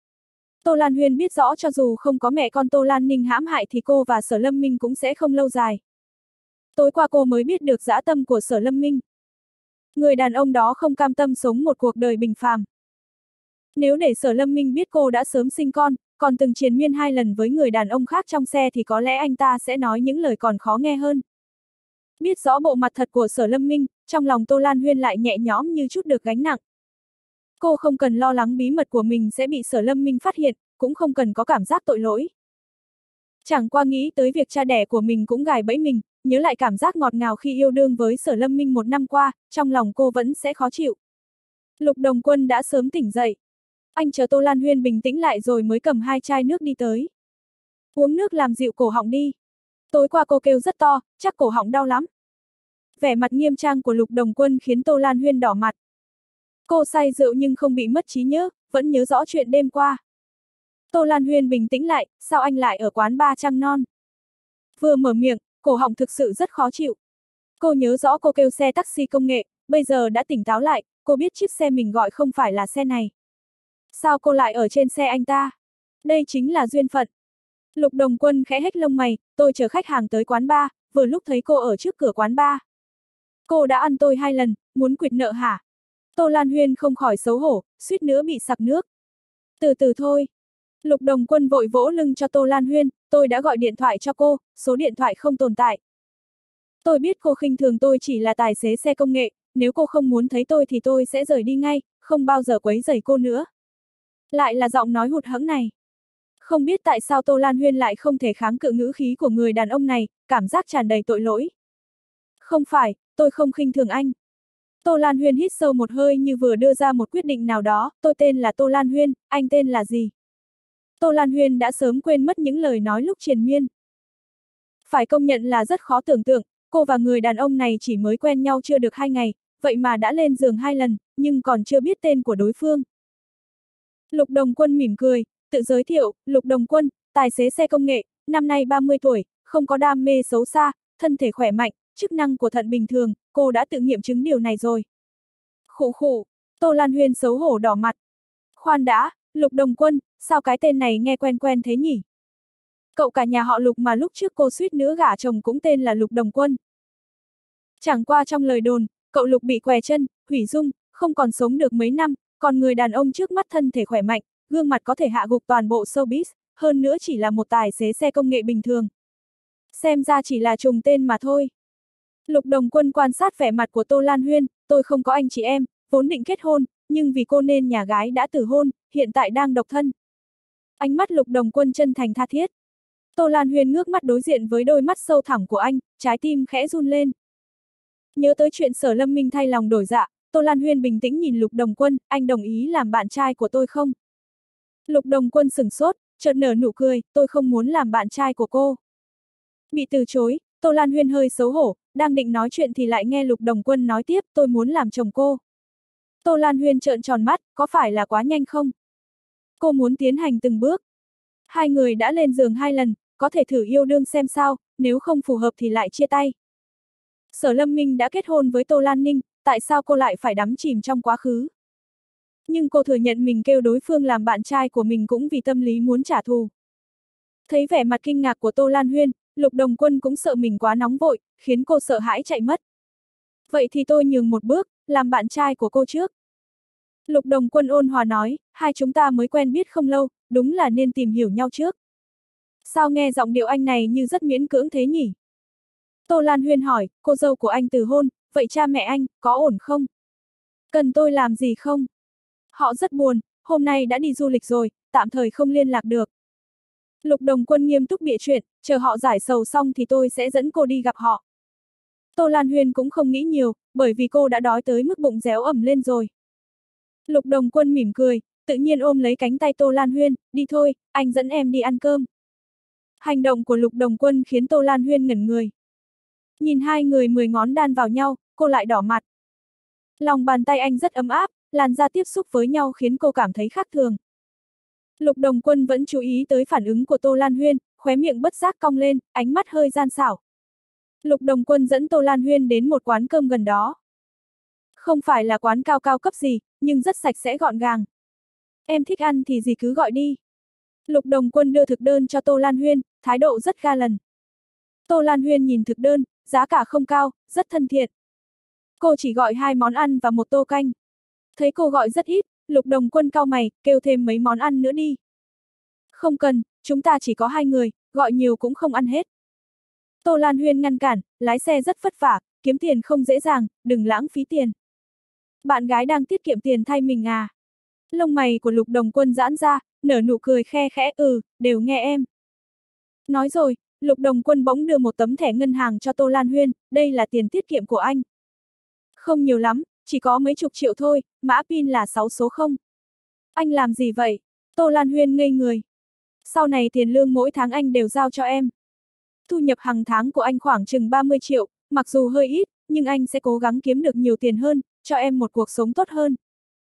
Speaker 1: Tô Lan Huyên biết rõ cho dù không có mẹ con Tô Lan Ninh hãm hại thì cô và Sở Lâm Minh cũng sẽ không lâu dài. Tối qua cô mới biết được dã tâm của Sở Lâm Minh. Người đàn ông đó không cam tâm sống một cuộc đời bình phàm. Nếu để Sở Lâm Minh biết cô đã sớm sinh con, còn từng triền miên hai lần với người đàn ông khác trong xe thì có lẽ anh ta sẽ nói những lời còn khó nghe hơn. Biết rõ bộ mặt thật của Sở Lâm Minh, trong lòng Tô Lan Huyên lại nhẹ nhõm như chút được gánh nặng. Cô không cần lo lắng bí mật của mình sẽ bị Sở Lâm Minh phát hiện, cũng không cần có cảm giác tội lỗi. Chẳng qua nghĩ tới việc cha đẻ của mình cũng gài bẫy mình, nhớ lại cảm giác ngọt ngào khi yêu đương với Sở Lâm Minh một năm qua, trong lòng cô vẫn sẽ khó chịu. Lục Đồng Quân đã sớm tỉnh dậy. Anh chờ Tô Lan Huyên bình tĩnh lại rồi mới cầm hai chai nước đi tới. Uống nước làm dịu cổ họng đi. Tối qua cô kêu rất to, chắc cổ họng đau lắm. Vẻ mặt nghiêm trang của Lục Đồng Quân khiến Tô Lan Huyên đỏ mặt. Cô say rượu nhưng không bị mất trí nhớ, vẫn nhớ rõ chuyện đêm qua. Tô Lan Huyên bình tĩnh lại, sao anh lại ở quán bar trăng non? Vừa mở miệng, cổ họng thực sự rất khó chịu. Cô nhớ rõ cô kêu xe taxi công nghệ, bây giờ đã tỉnh táo lại, cô biết chiếc xe mình gọi không phải là xe này. Sao cô lại ở trên xe anh ta? Đây chính là duyên phận. Lục Đồng Quân khẽ hếch lông mày, tôi chờ khách hàng tới quán bar, vừa lúc thấy cô ở trước cửa quán bar. Cô đã ăn tôi hai lần, muốn quỵt nợ hả? Tô Lan Huyên không khỏi xấu hổ, suýt nữa bị sặc nước. Từ từ thôi. Lục Đồng Quân vội vỗ lưng cho Tô Lan Huyên, tôi đã gọi điện thoại cho cô, số điện thoại không tồn tại. Tôi biết cô khinh thường tôi chỉ là tài xế xe công nghệ, nếu cô không muốn thấy tôi thì tôi sẽ rời đi ngay, không bao giờ quấy rầy cô nữa. Lại là giọng nói hụt hẫng này. Không biết tại sao Tô Lan Huyên lại không thể kháng cự ngữ khí của người đàn ông này, cảm giác tràn đầy tội lỗi. Không phải, tôi không khinh thường anh. Tô Lan Huyên hít sâu một hơi như vừa đưa ra một quyết định nào đó, tôi tên là Tô Lan Huyên, anh tên là gì? Tô Lan Huyên đã sớm quên mất những lời nói lúc triền miên. Phải công nhận là rất khó tưởng tượng, cô và người đàn ông này chỉ mới quen nhau chưa được hai ngày, vậy mà đã lên giường hai lần, nhưng còn chưa biết tên của đối phương. Lục Đồng Quân mỉm cười, tự giới thiệu, Lục Đồng Quân, tài xế xe công nghệ, năm nay ba mươi tuổi, không có đam mê xấu xa, thân thể khỏe mạnh, chức năng của thận bình thường, cô đã tự nghiệm chứng điều này rồi. Khụ khụ, Tô Lan Huyên xấu hổ đỏ mặt. Khoan đã, Lục Đồng Quân, sao cái tên này nghe quen quen thế nhỉ? Cậu cả nhà họ Lục mà lúc trước cô suýt nữa gả chồng cũng tên là Lục Đồng Quân. Chẳng qua trong lời đồn, cậu Lục bị què chân, hủy dung, không còn sống được mấy năm, còn người đàn ông trước mắt thân thể khỏe mạnh, gương mặt có thể hạ gục toàn bộ showbiz, hơn nữa chỉ là một tài xế xe công nghệ bình thường. Xem ra chỉ là trùng tên mà thôi. Lục Đồng Quân quan sát vẻ mặt của Tô Lan Huyên, tôi không có anh chị em, vốn định kết hôn, nhưng vì cô nên nhà gái đã tử hôn, hiện tại đang độc thân. Ánh mắt Lục Đồng Quân chân thành tha thiết. Tô Lan Huyên ngước mắt đối diện với đôi mắt sâu thẳm của anh, trái tim khẽ run lên. Nhớ tới chuyện Sở Lâm Minh thay lòng đổi dạ, Tô Lan Huyên bình tĩnh nhìn Lục Đồng Quân, anh đồng ý làm bạn trai của tôi không? Lục Đồng Quân sửng sốt, chợt nở nụ cười, tôi không muốn làm bạn trai của cô. Bị từ chối, Tô Lan Huyên hơi xấu hổ, đang định nói chuyện thì lại nghe Lục Đồng Quân nói tiếp, tôi muốn làm chồng cô. Tô Lan Huyên trợn tròn mắt, có phải là quá nhanh không? Cô muốn tiến hành từng bước. Hai người đã lên giường hai lần, có thể thử yêu đương xem sao, nếu không phù hợp thì lại chia tay. Sở Lâm Minh đã kết hôn với Tô Lan Ninh, tại sao cô lại phải đắm chìm trong quá khứ? Nhưng cô thừa nhận mình kêu đối phương làm bạn trai của mình cũng vì tâm lý muốn trả thù. Thấy vẻ mặt kinh ngạc của Tô Lan Huyên, Lục Đồng Quân cũng sợ mình quá nóng vội, khiến cô sợ hãi chạy mất. Vậy thì tôi nhường một bước, làm bạn trai của cô trước. Lục Đồng Quân ôn hòa nói, hai chúng ta mới quen biết không lâu, đúng là nên tìm hiểu nhau trước. Sao nghe giọng điệu anh này như rất miễn cưỡng thế nhỉ? Tô Lan Huyên hỏi, cô dâu của anh từ hôn, vậy cha mẹ anh, có ổn không? Cần tôi làm gì không? Họ rất buồn, hôm nay đã đi du lịch rồi, tạm thời không liên lạc được. Lục Đồng Quân nghiêm túc bịa chuyện, chờ họ giải sầu xong thì tôi sẽ dẫn cô đi gặp họ. Tô Lan Huyên cũng không nghĩ nhiều, bởi vì cô đã đói tới mức bụng réo ẩm lên rồi. Lục Đồng Quân mỉm cười, tự nhiên ôm lấy cánh tay Tô Lan Huyên, đi thôi, anh dẫn em đi ăn cơm. Hành động của Lục Đồng Quân khiến Tô Lan Huyên ngẩn người. Nhìn hai người mười ngón đan vào nhau, cô lại đỏ mặt. Lòng bàn tay anh rất ấm áp, làn da tiếp xúc với nhau khiến cô cảm thấy khác thường. Lục Đồng Quân vẫn chú ý tới phản ứng của Tô Lan Huyên, khóe miệng bất giác cong lên, ánh mắt hơi gian xảo. Lục Đồng Quân dẫn Tô Lan Huyên đến một quán cơm gần đó. Không phải là quán cao cao cấp gì, nhưng rất sạch sẽ gọn gàng. Em thích ăn thì gì cứ gọi đi. Lục Đồng Quân đưa thực đơn cho Tô Lan Huyên, thái độ rất ga lăng. Tô Lan Huyên nhìn thực đơn, giá cả không cao, rất thân thiện. Cô chỉ gọi hai món ăn và một tô canh. Thấy cô gọi rất ít, Lục Đồng Quân cau mày, kêu thêm mấy món ăn nữa đi. Không cần, chúng ta chỉ có hai người, gọi nhiều cũng không ăn hết. Tô Lan Huyên ngăn cản, lái xe rất vất vả, kiếm tiền không dễ dàng, đừng lãng phí tiền. Bạn gái đang tiết kiệm tiền thay mình à? Lông mày của Lục Đồng Quân giãn ra, nở nụ cười khe khẽ, ừ, đều nghe em. Nói rồi, Lục Đồng Quân bỗng đưa một tấm thẻ ngân hàng cho Tô Lan Huyên, đây là tiền tiết kiệm của anh. Không nhiều lắm, chỉ có mấy chục triệu thôi, mã pin là sáu số không. Anh làm gì vậy? Tô Lan Huyên ngây người. Sau này tiền lương mỗi tháng anh đều giao cho em. Thu nhập hàng tháng của anh khoảng chừng ba mươi triệu, mặc dù hơi ít, nhưng anh sẽ cố gắng kiếm được nhiều tiền hơn, cho em một cuộc sống tốt hơn.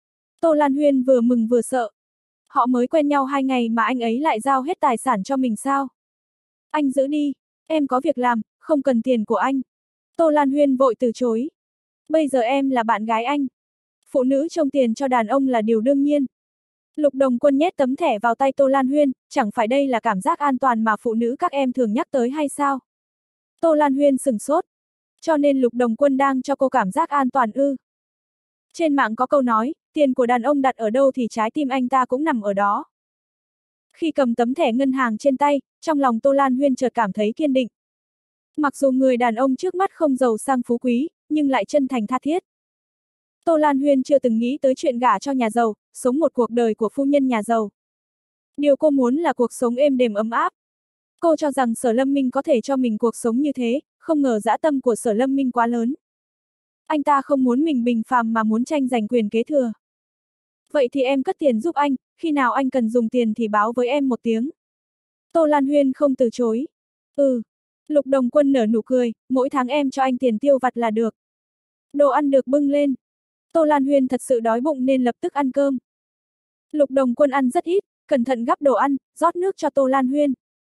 Speaker 1: Tô Lan Huyên vừa mừng vừa sợ. Họ mới quen nhau hai ngày mà anh ấy lại giao hết tài sản cho mình sao? Anh giữ đi, em có việc làm, không cần tiền của anh. Tô Lan Huyên vội từ chối. Bây giờ em là bạn gái anh. Phụ nữ trông tiền cho đàn ông là điều đương nhiên. Lục Đồng Quân nhét tấm thẻ vào tay Tô Lan Huyên, chẳng phải đây là cảm giác an toàn mà phụ nữ các em thường nhắc tới hay sao? Tô Lan Huyên sửng sốt. Cho nên Lục Đồng Quân đang cho cô cảm giác an toàn ư? Trên mạng có câu nói, tiền của đàn ông đặt ở đâu thì trái tim anh ta cũng nằm ở đó. Khi cầm tấm thẻ ngân hàng trên tay, trong lòng Tô Lan Huyên chợt cảm thấy kiên định. Mặc dù người đàn ông trước mắt không giàu sang phú quý, nhưng lại chân thành tha thiết. Tô Lan Huyên chưa từng nghĩ tới chuyện gả cho nhà giàu, sống một cuộc đời của phu nhân nhà giàu. Điều cô muốn là cuộc sống êm đềm ấm áp. Cô cho rằng Sở Lâm Minh có thể cho mình cuộc sống như thế, không ngờ dã tâm của Sở Lâm Minh quá lớn. Anh ta không muốn mình bình phàm mà muốn tranh giành quyền kế thừa. Vậy thì em cất tiền giúp anh, khi nào anh cần dùng tiền thì báo với em một tiếng. Tô Lan Huyên không từ chối. Ừ. Lục Đồng Quân nở nụ cười, mỗi tháng em cho anh tiền tiêu vặt là được. Đồ ăn được bưng lên. Tô Lan Huyên thật sự đói bụng nên lập tức ăn cơm. Lục Đồng Quân ăn rất ít, cẩn thận gắp đồ ăn, rót nước cho Tô Lan Huyên.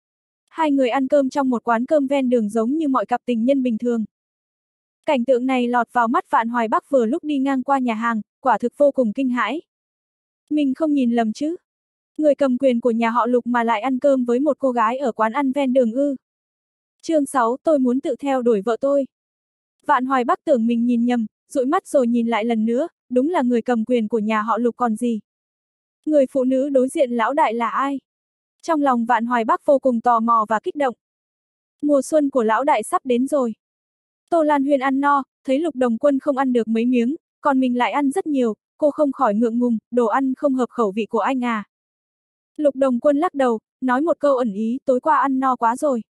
Speaker 1: Hai người ăn cơm trong một quán cơm ven đường giống như mọi cặp tình nhân bình thường. Cảnh tượng này lọt vào mắt Vạn Hoài Bắc vừa lúc đi ngang qua nhà hàng, quả thực vô cùng kinh hãi. Mình không nhìn lầm chứ? Người cầm quyền của nhà họ Lục mà lại ăn cơm với một cô gái ở quán ăn ven đường ư? Chương sáu, tôi muốn tự theo đuổi vợ tôi. Vạn Hoài Bắc tưởng mình nhìn nhầm, dụi mắt rồi nhìn lại lần nữa, đúng là người cầm quyền của nhà họ Lục còn gì. Người phụ nữ đối diện lão đại là ai? Trong lòng Vạn Hoài Bắc vô cùng tò mò và kích động. Mùa xuân của lão đại sắp đến rồi. Tô Lan Huyên ăn no, thấy Lục Đồng Quân không ăn được mấy miếng, còn mình lại ăn rất nhiều, cô không khỏi ngượng ngùng, đồ ăn không hợp khẩu vị của anh à. Lục Đồng Quân lắc đầu, nói một câu ẩn ý, tối qua ăn no quá rồi.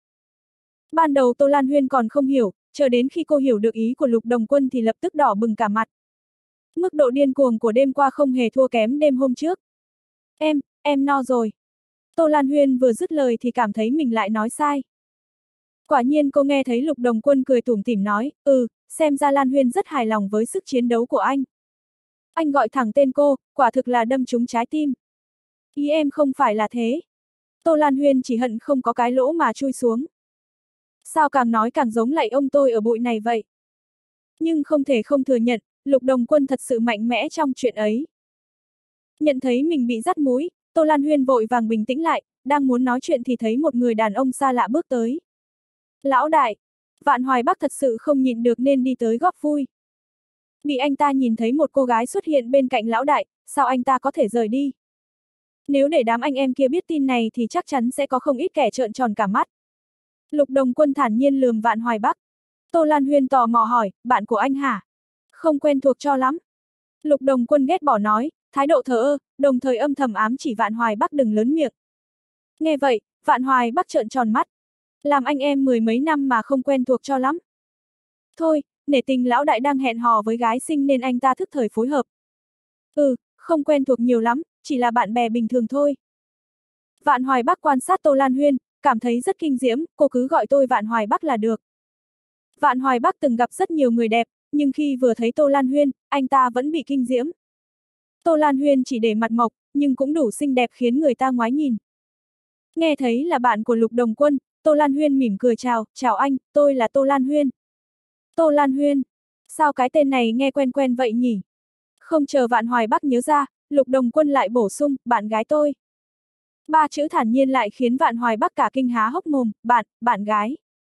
Speaker 1: Ban đầu Tô Lan Huyên còn không hiểu, chờ đến khi cô hiểu được ý của Lục Đồng Quân thì lập tức đỏ bừng cả mặt. Mức độ điên cuồng của đêm qua không hề thua kém đêm hôm trước. Em, em no rồi. Tô Lan Huyên vừa dứt lời thì cảm thấy mình lại nói sai. Quả nhiên cô nghe thấy Lục Đồng Quân cười tủm tỉm nói, ừ, xem ra Lan Huyên rất hài lòng với sức chiến đấu của anh. Anh gọi thẳng tên cô, quả thực là đâm trúng trái tim. Ý em không phải là thế. Tô Lan Huyên chỉ hận không có cái lỗ mà chui xuống. Sao càng nói càng giống lại ông tôi ở bụi này vậy? Nhưng không thể không thừa nhận, Lục Đồng Quân thật sự mạnh mẽ trong chuyện ấy. Nhận thấy mình bị dắt mũi, Tô Lan Huyên vội vàng bình tĩnh lại, đang muốn nói chuyện thì thấy một người đàn ông xa lạ bước tới. Lão đại! Vạn Hoài Bắc thật sự không nhịn được nên đi tới góp vui. Bị anh ta nhìn thấy một cô gái xuất hiện bên cạnh lão đại, sao anh ta có thể rời đi? Nếu để đám anh em kia biết tin này thì chắc chắn sẽ có không ít kẻ trợn tròn cả mắt. Lục Đồng Quân thản nhiên lườm Vạn Hoài Bắc. Tô Lan Huyên tò mò hỏi, bạn của anh hả? Không quen thuộc cho lắm. Lục Đồng Quân ghét bỏ nói, thái độ thờ ơ, đồng thời âm thầm ám chỉ Vạn Hoài Bắc đừng lớn miệng. Nghe vậy, Vạn Hoài Bắc trợn tròn mắt. Làm anh em mười mấy năm mà không quen thuộc cho lắm. Thôi, nể tình lão đại đang hẹn hò với gái xinh nên anh ta thức thời phối hợp. Ừ, Không quen thuộc nhiều lắm, chỉ là bạn bè bình thường thôi. Vạn Hoài Bắc quan sát Tô Lan Huyên, cảm thấy rất kinh diễm, cô cứ gọi tôi Vạn Hoài Bắc là được. Vạn Hoài Bắc từng gặp rất nhiều người đẹp, nhưng khi vừa thấy Tô Lan Huyên, anh ta vẫn bị kinh diễm. Tô Lan Huyên chỉ để mặt mộc, nhưng cũng đủ xinh đẹp khiến người ta ngoái nhìn. Nghe thấy là bạn của Lục Đồng Quân, Tô Lan Huyên mỉm cười chào, chào anh, tôi là Tô Lan Huyên. Tô Lan Huyên, sao cái tên này nghe quen quen vậy nhỉ? Không chờ Vạn Hoài Bắc nhớ ra, Lục Đồng Quân lại bổ sung, bạn gái tôi. Ba chữ thản nhiên lại khiến Vạn Hoài Bắc cả kinh há hốc mồm, bạn, bạn gái.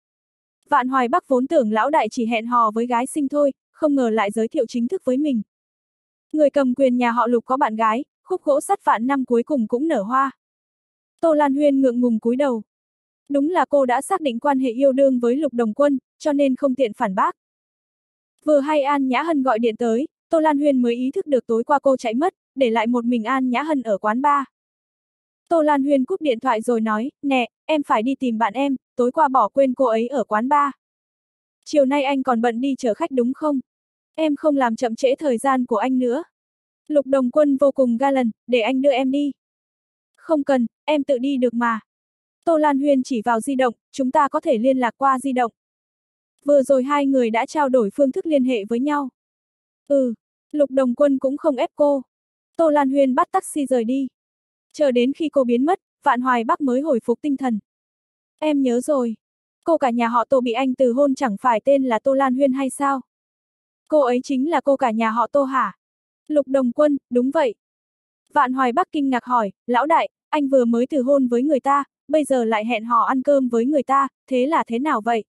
Speaker 1: Vạn Hoài Bắc vốn tưởng lão đại chỉ hẹn hò với gái xinh thôi, không ngờ lại giới thiệu chính thức với mình. Người cầm quyền nhà họ Lục có bạn gái, khúc gỗ sắt vạn năm cuối cùng cũng nở hoa. Tô Lan Huyên ngượng ngùng cúi đầu. Đúng là cô đã xác định quan hệ yêu đương với Lục Đồng Quân, cho nên không tiện phản bác. Vừa hay An Nhã Hân gọi điện tới, Tô Lan Huyên mới ý thức được tối qua cô chạy mất, để lại một mình An Nhã Hân ở quán bar. Tô Lan Huyên cúp điện thoại rồi nói, nè, em phải đi tìm bạn em, tối qua bỏ quên cô ấy ở quán bar. Chiều nay anh còn bận đi chở khách đúng không? Em không làm chậm trễ thời gian của anh nữa. Lục Đồng Quân vô cùng ga lăng, để anh đưa em đi. Không cần, em tự đi được mà. Tô Lan Huyên chỉ vào di động, chúng ta có thể liên lạc qua di động. Vừa rồi hai người đã trao đổi phương thức liên hệ với nhau. Ừ, Lục Đồng Quân cũng không ép cô. Tô Lan Huyên bắt taxi rời đi. Chờ đến khi cô biến mất, Vạn Hoài Bắc mới hồi phục tinh thần. Em nhớ rồi. Cô cả nhà họ Tô bị anh từ hôn chẳng phải tên là Tô Lan Huyên hay sao? Cô ấy chính là cô cả nhà họ Tô hả? Lục Đồng Quân, đúng vậy. Vạn Hoài Bắc kinh ngạc hỏi, lão đại, anh vừa mới từ hôn với người ta, bây giờ lại hẹn hò ăn cơm với người ta, thế là thế nào vậy?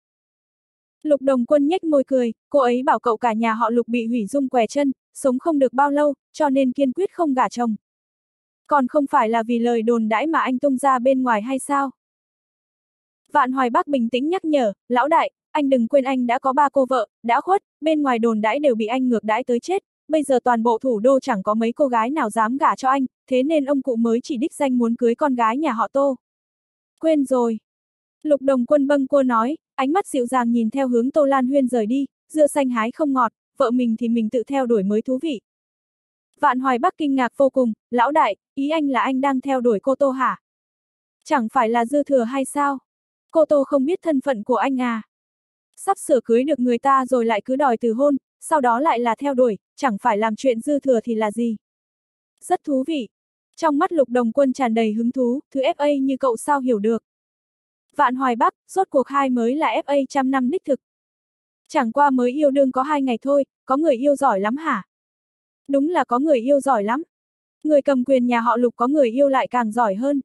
Speaker 1: Lục Đồng Quân nhếch môi cười, cô ấy bảo cậu cả nhà họ Lục bị hủy dung què chân, sống không được bao lâu, cho nên kiên quyết không gả chồng. Còn không phải là vì lời đồn đãi mà anh tung ra bên ngoài hay sao? Vạn Hoài Bắc bình tĩnh nhắc nhở, lão đại, anh đừng quên anh đã có ba cô vợ, đã khuất, bên ngoài đồn đãi đều bị anh ngược đãi tới chết, bây giờ toàn bộ thủ đô chẳng có mấy cô gái nào dám gả cho anh, thế nên ông cụ mới chỉ đích danh muốn cưới con gái nhà họ Tô. Quên rồi. Lục Đồng Quân bâng quơ nói, ánh mắt dịu dàng nhìn theo hướng Tô Lan Huyên rời đi, dưa xanh hái không ngọt, vợ mình thì mình tự theo đuổi mới thú vị. Vạn Hoài Bắc kinh ngạc vô cùng, lão đại, ý anh là anh đang theo đuổi cô Tô hả? Chẳng phải là dư thừa hay sao? Cô Tô không biết thân phận của anh à? Sắp sửa cưới được người ta rồi lại cứ đòi từ hôn, sau đó lại là theo đuổi, chẳng phải làm chuyện dư thừa thì là gì? Rất thú vị. Trong mắt Lục Đồng Quân tràn đầy hứng thú, thứ ép a như cậu sao hiểu được? Vạn Hoài Bắc, rốt cuộc hai mới là ép a trăm năm đích thực. Chẳng qua mới yêu đương có hai ngày thôi, có người yêu giỏi lắm hả? Đúng là có người yêu giỏi lắm. Người cầm quyền nhà họ Lục có người yêu lại càng giỏi hơn.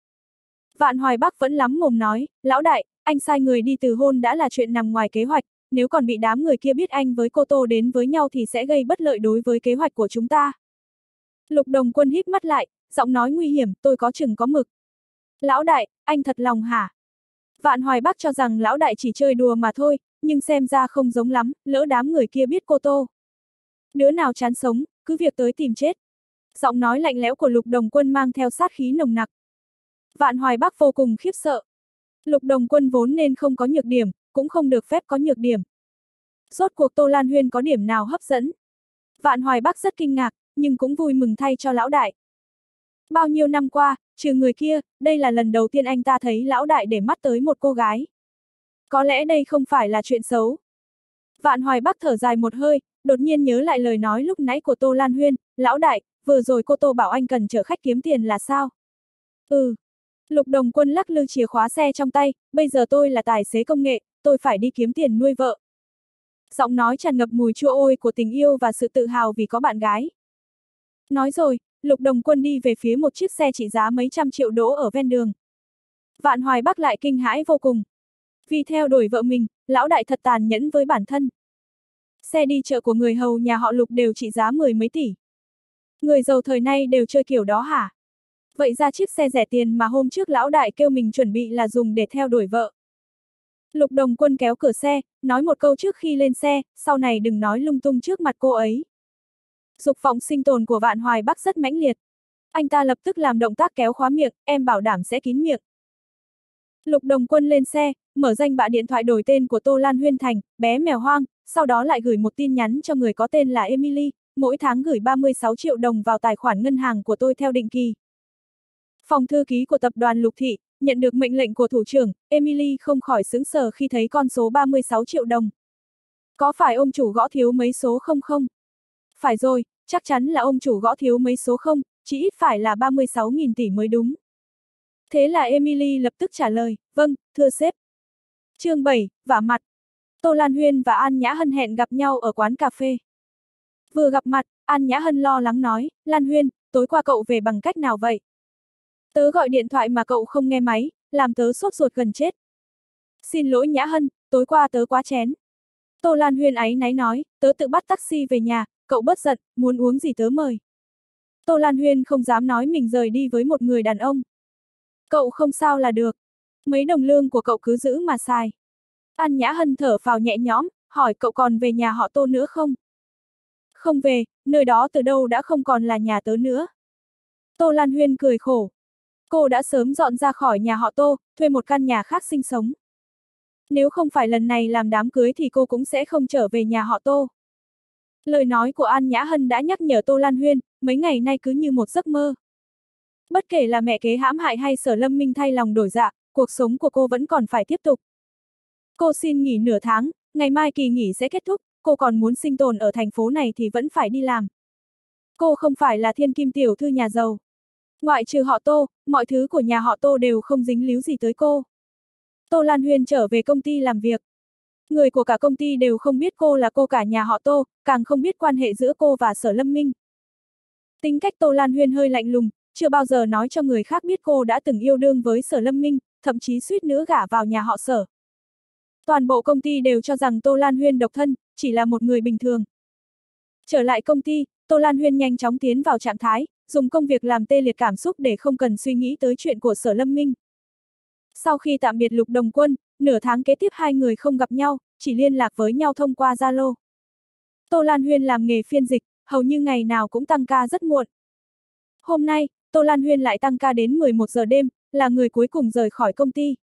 Speaker 1: Vạn Hoài Bắc vẫn lắm mồm nói, lão đại, anh sai người đi từ hôn đã là chuyện nằm ngoài kế hoạch, nếu còn bị đám người kia biết anh với cô Tô đến với nhau thì sẽ gây bất lợi đối với kế hoạch của chúng ta. Lục Đồng Quân híp mắt lại, giọng nói nguy hiểm, tôi có chừng có mực. Lão đại, anh thật lòng hả? Vạn Hoài Bắc cho rằng lão đại chỉ chơi đùa mà thôi, nhưng xem ra không giống lắm, lỡ đám người kia biết cô Tô. Đứa nào chán sống, cứ việc tới tìm chết. Giọng nói lạnh lẽo của Lục Đồng Quân mang theo sát khí nồng nặc. Vạn Hoài Bắc vô cùng khiếp sợ. Lục Đồng Quân vốn nên không có nhược điểm, cũng không được phép có nhược điểm. Rốt cuộc Tô Lan Huyên có điểm nào hấp dẫn? Vạn Hoài Bắc rất kinh ngạc, nhưng cũng vui mừng thay cho lão đại. Bao nhiêu năm qua, trừ người kia, đây là lần đầu tiên anh ta thấy lão đại để mắt tới một cô gái. Có lẽ đây không phải là chuyện xấu. Vạn Hoài Bắc thở dài một hơi, đột nhiên nhớ lại lời nói lúc nãy của Tô Lan Huyên, lão đại, vừa rồi cô Tô bảo anh cần chở khách kiếm tiền là sao? Ừ. Lục Đồng Quân lắc lư chìa khóa xe trong tay, bây giờ tôi là tài xế công nghệ, tôi phải đi kiếm tiền nuôi vợ. Giọng nói tràn ngập mùi chua ôi của tình yêu và sự tự hào vì có bạn gái. Nói rồi, Lục Đồng Quân đi về phía một chiếc xe trị giá mấy trăm triệu đỗ ở ven đường. Vạn Hoài Bắc lại kinh hãi vô cùng. Vì theo đuổi vợ mình, lão đại thật tàn nhẫn với bản thân. Xe đi chợ của người hầu nhà họ Lục đều trị giá mười mấy tỷ. Người giàu thời nay đều chơi kiểu đó hả? Vậy ra chiếc xe rẻ tiền mà hôm trước lão đại kêu mình chuẩn bị là dùng để theo đuổi vợ. Lục Đồng Quân kéo cửa xe, nói một câu trước khi lên xe, sau này đừng nói lung tung trước mặt cô ấy. Dục vọng sinh tồn của Vạn Hoài Bắc rất mãnh liệt. Anh ta lập tức làm động tác kéo khóa miệng, em bảo đảm sẽ kín miệng. Lục Đồng Quân lên xe, mở danh bạ điện thoại đổi tên của Tô Lan Huyên thành bé mèo hoang, sau đó lại gửi một tin nhắn cho người có tên là Emily, mỗi tháng gửi ba mươi sáu triệu đồng vào tài khoản ngân hàng của tôi theo định kỳ. Phòng thư ký của tập đoàn Lục Thị, nhận được mệnh lệnh của thủ trưởng, Emily không khỏi sững sờ khi thấy con số ba mươi sáu triệu đồng. Có phải ông chủ gõ thiếu mấy số không không? Phải rồi, chắc chắn là ông chủ gõ thiếu mấy số không, chỉ ít phải là ba mươi sáu nghìn tỷ mới đúng. Thế là Emily lập tức trả lời, vâng, thưa sếp. Chương bảy, vả mặt. Tô Lan Huyên và An Nhã Hân hẹn gặp nhau ở quán cà phê. Vừa gặp mặt, An Nhã Hân lo lắng nói, Lan Huyên, tối qua cậu về bằng cách nào vậy? Tớ gọi điện thoại mà cậu không nghe máy, làm tớ sốt ruột gần chết. Xin lỗi Nhã Hân, tối qua tớ quá chén. Tô Lan Huyên áy náy nói, tớ tự bắt taxi về nhà, cậu bớt giận, muốn uống gì tớ mời. Tô Lan Huyên không dám nói mình rời đi với một người đàn ông. Cậu không sao là được. Mấy đồng lương của cậu cứ giữ mà xài. An Nhã Hân thở phào nhẹ nhõm, hỏi cậu còn về nhà họ Tô nữa không? Không về, nơi đó từ đâu đã không còn là nhà tớ nữa. Tô Lan Huyên cười khổ. Cô đã sớm dọn ra khỏi nhà họ Tô, thuê một căn nhà khác sinh sống. Nếu không phải lần này làm đám cưới thì cô cũng sẽ không trở về nhà họ Tô. Lời nói của An Nhã Hân đã nhắc nhở Tô Lan Huyên, mấy ngày nay cứ như một giấc mơ. Bất kể là mẹ kế hãm hại hay Sở Lâm Minh thay lòng đổi dạ, cuộc sống của cô vẫn còn phải tiếp tục. Cô xin nghỉ nửa tháng, ngày mai kỳ nghỉ sẽ kết thúc, cô còn muốn sinh tồn ở thành phố này thì vẫn phải đi làm. Cô không phải là thiên kim tiểu thư nhà giàu. Ngoại trừ họ Tô, mọi thứ của nhà họ Tô đều không dính líu gì tới cô. Tô Lan Huyên trở về công ty làm việc. Người của cả công ty đều không biết cô là cô cả nhà họ Tô, càng không biết quan hệ giữa cô và Sở Lâm Minh. Tính cách Tô Lan Huyên hơi lạnh lùng, chưa bao giờ nói cho người khác biết cô đã từng yêu đương với Sở Lâm Minh, thậm chí suýt nữa gả vào nhà họ Sở. Toàn bộ công ty đều cho rằng Tô Lan Huyên độc thân, chỉ là một người bình thường. Trở lại công ty, Tô Lan Huyên nhanh chóng tiến vào trạng thái, dùng công việc làm tê liệt cảm xúc để không cần suy nghĩ tới chuyện của Sở Lâm Minh. Sau khi tạm biệt Lục Đồng Quân, nửa tháng kế tiếp hai người không gặp nhau, chỉ liên lạc với nhau thông qua Zalo. Tô Lan Huyên làm nghề phiên dịch, hầu như ngày nào cũng tăng ca rất muộn. Hôm nay, Tô Lan Huyên lại tăng ca đến mười một giờ đêm, là người cuối cùng rời khỏi công ty.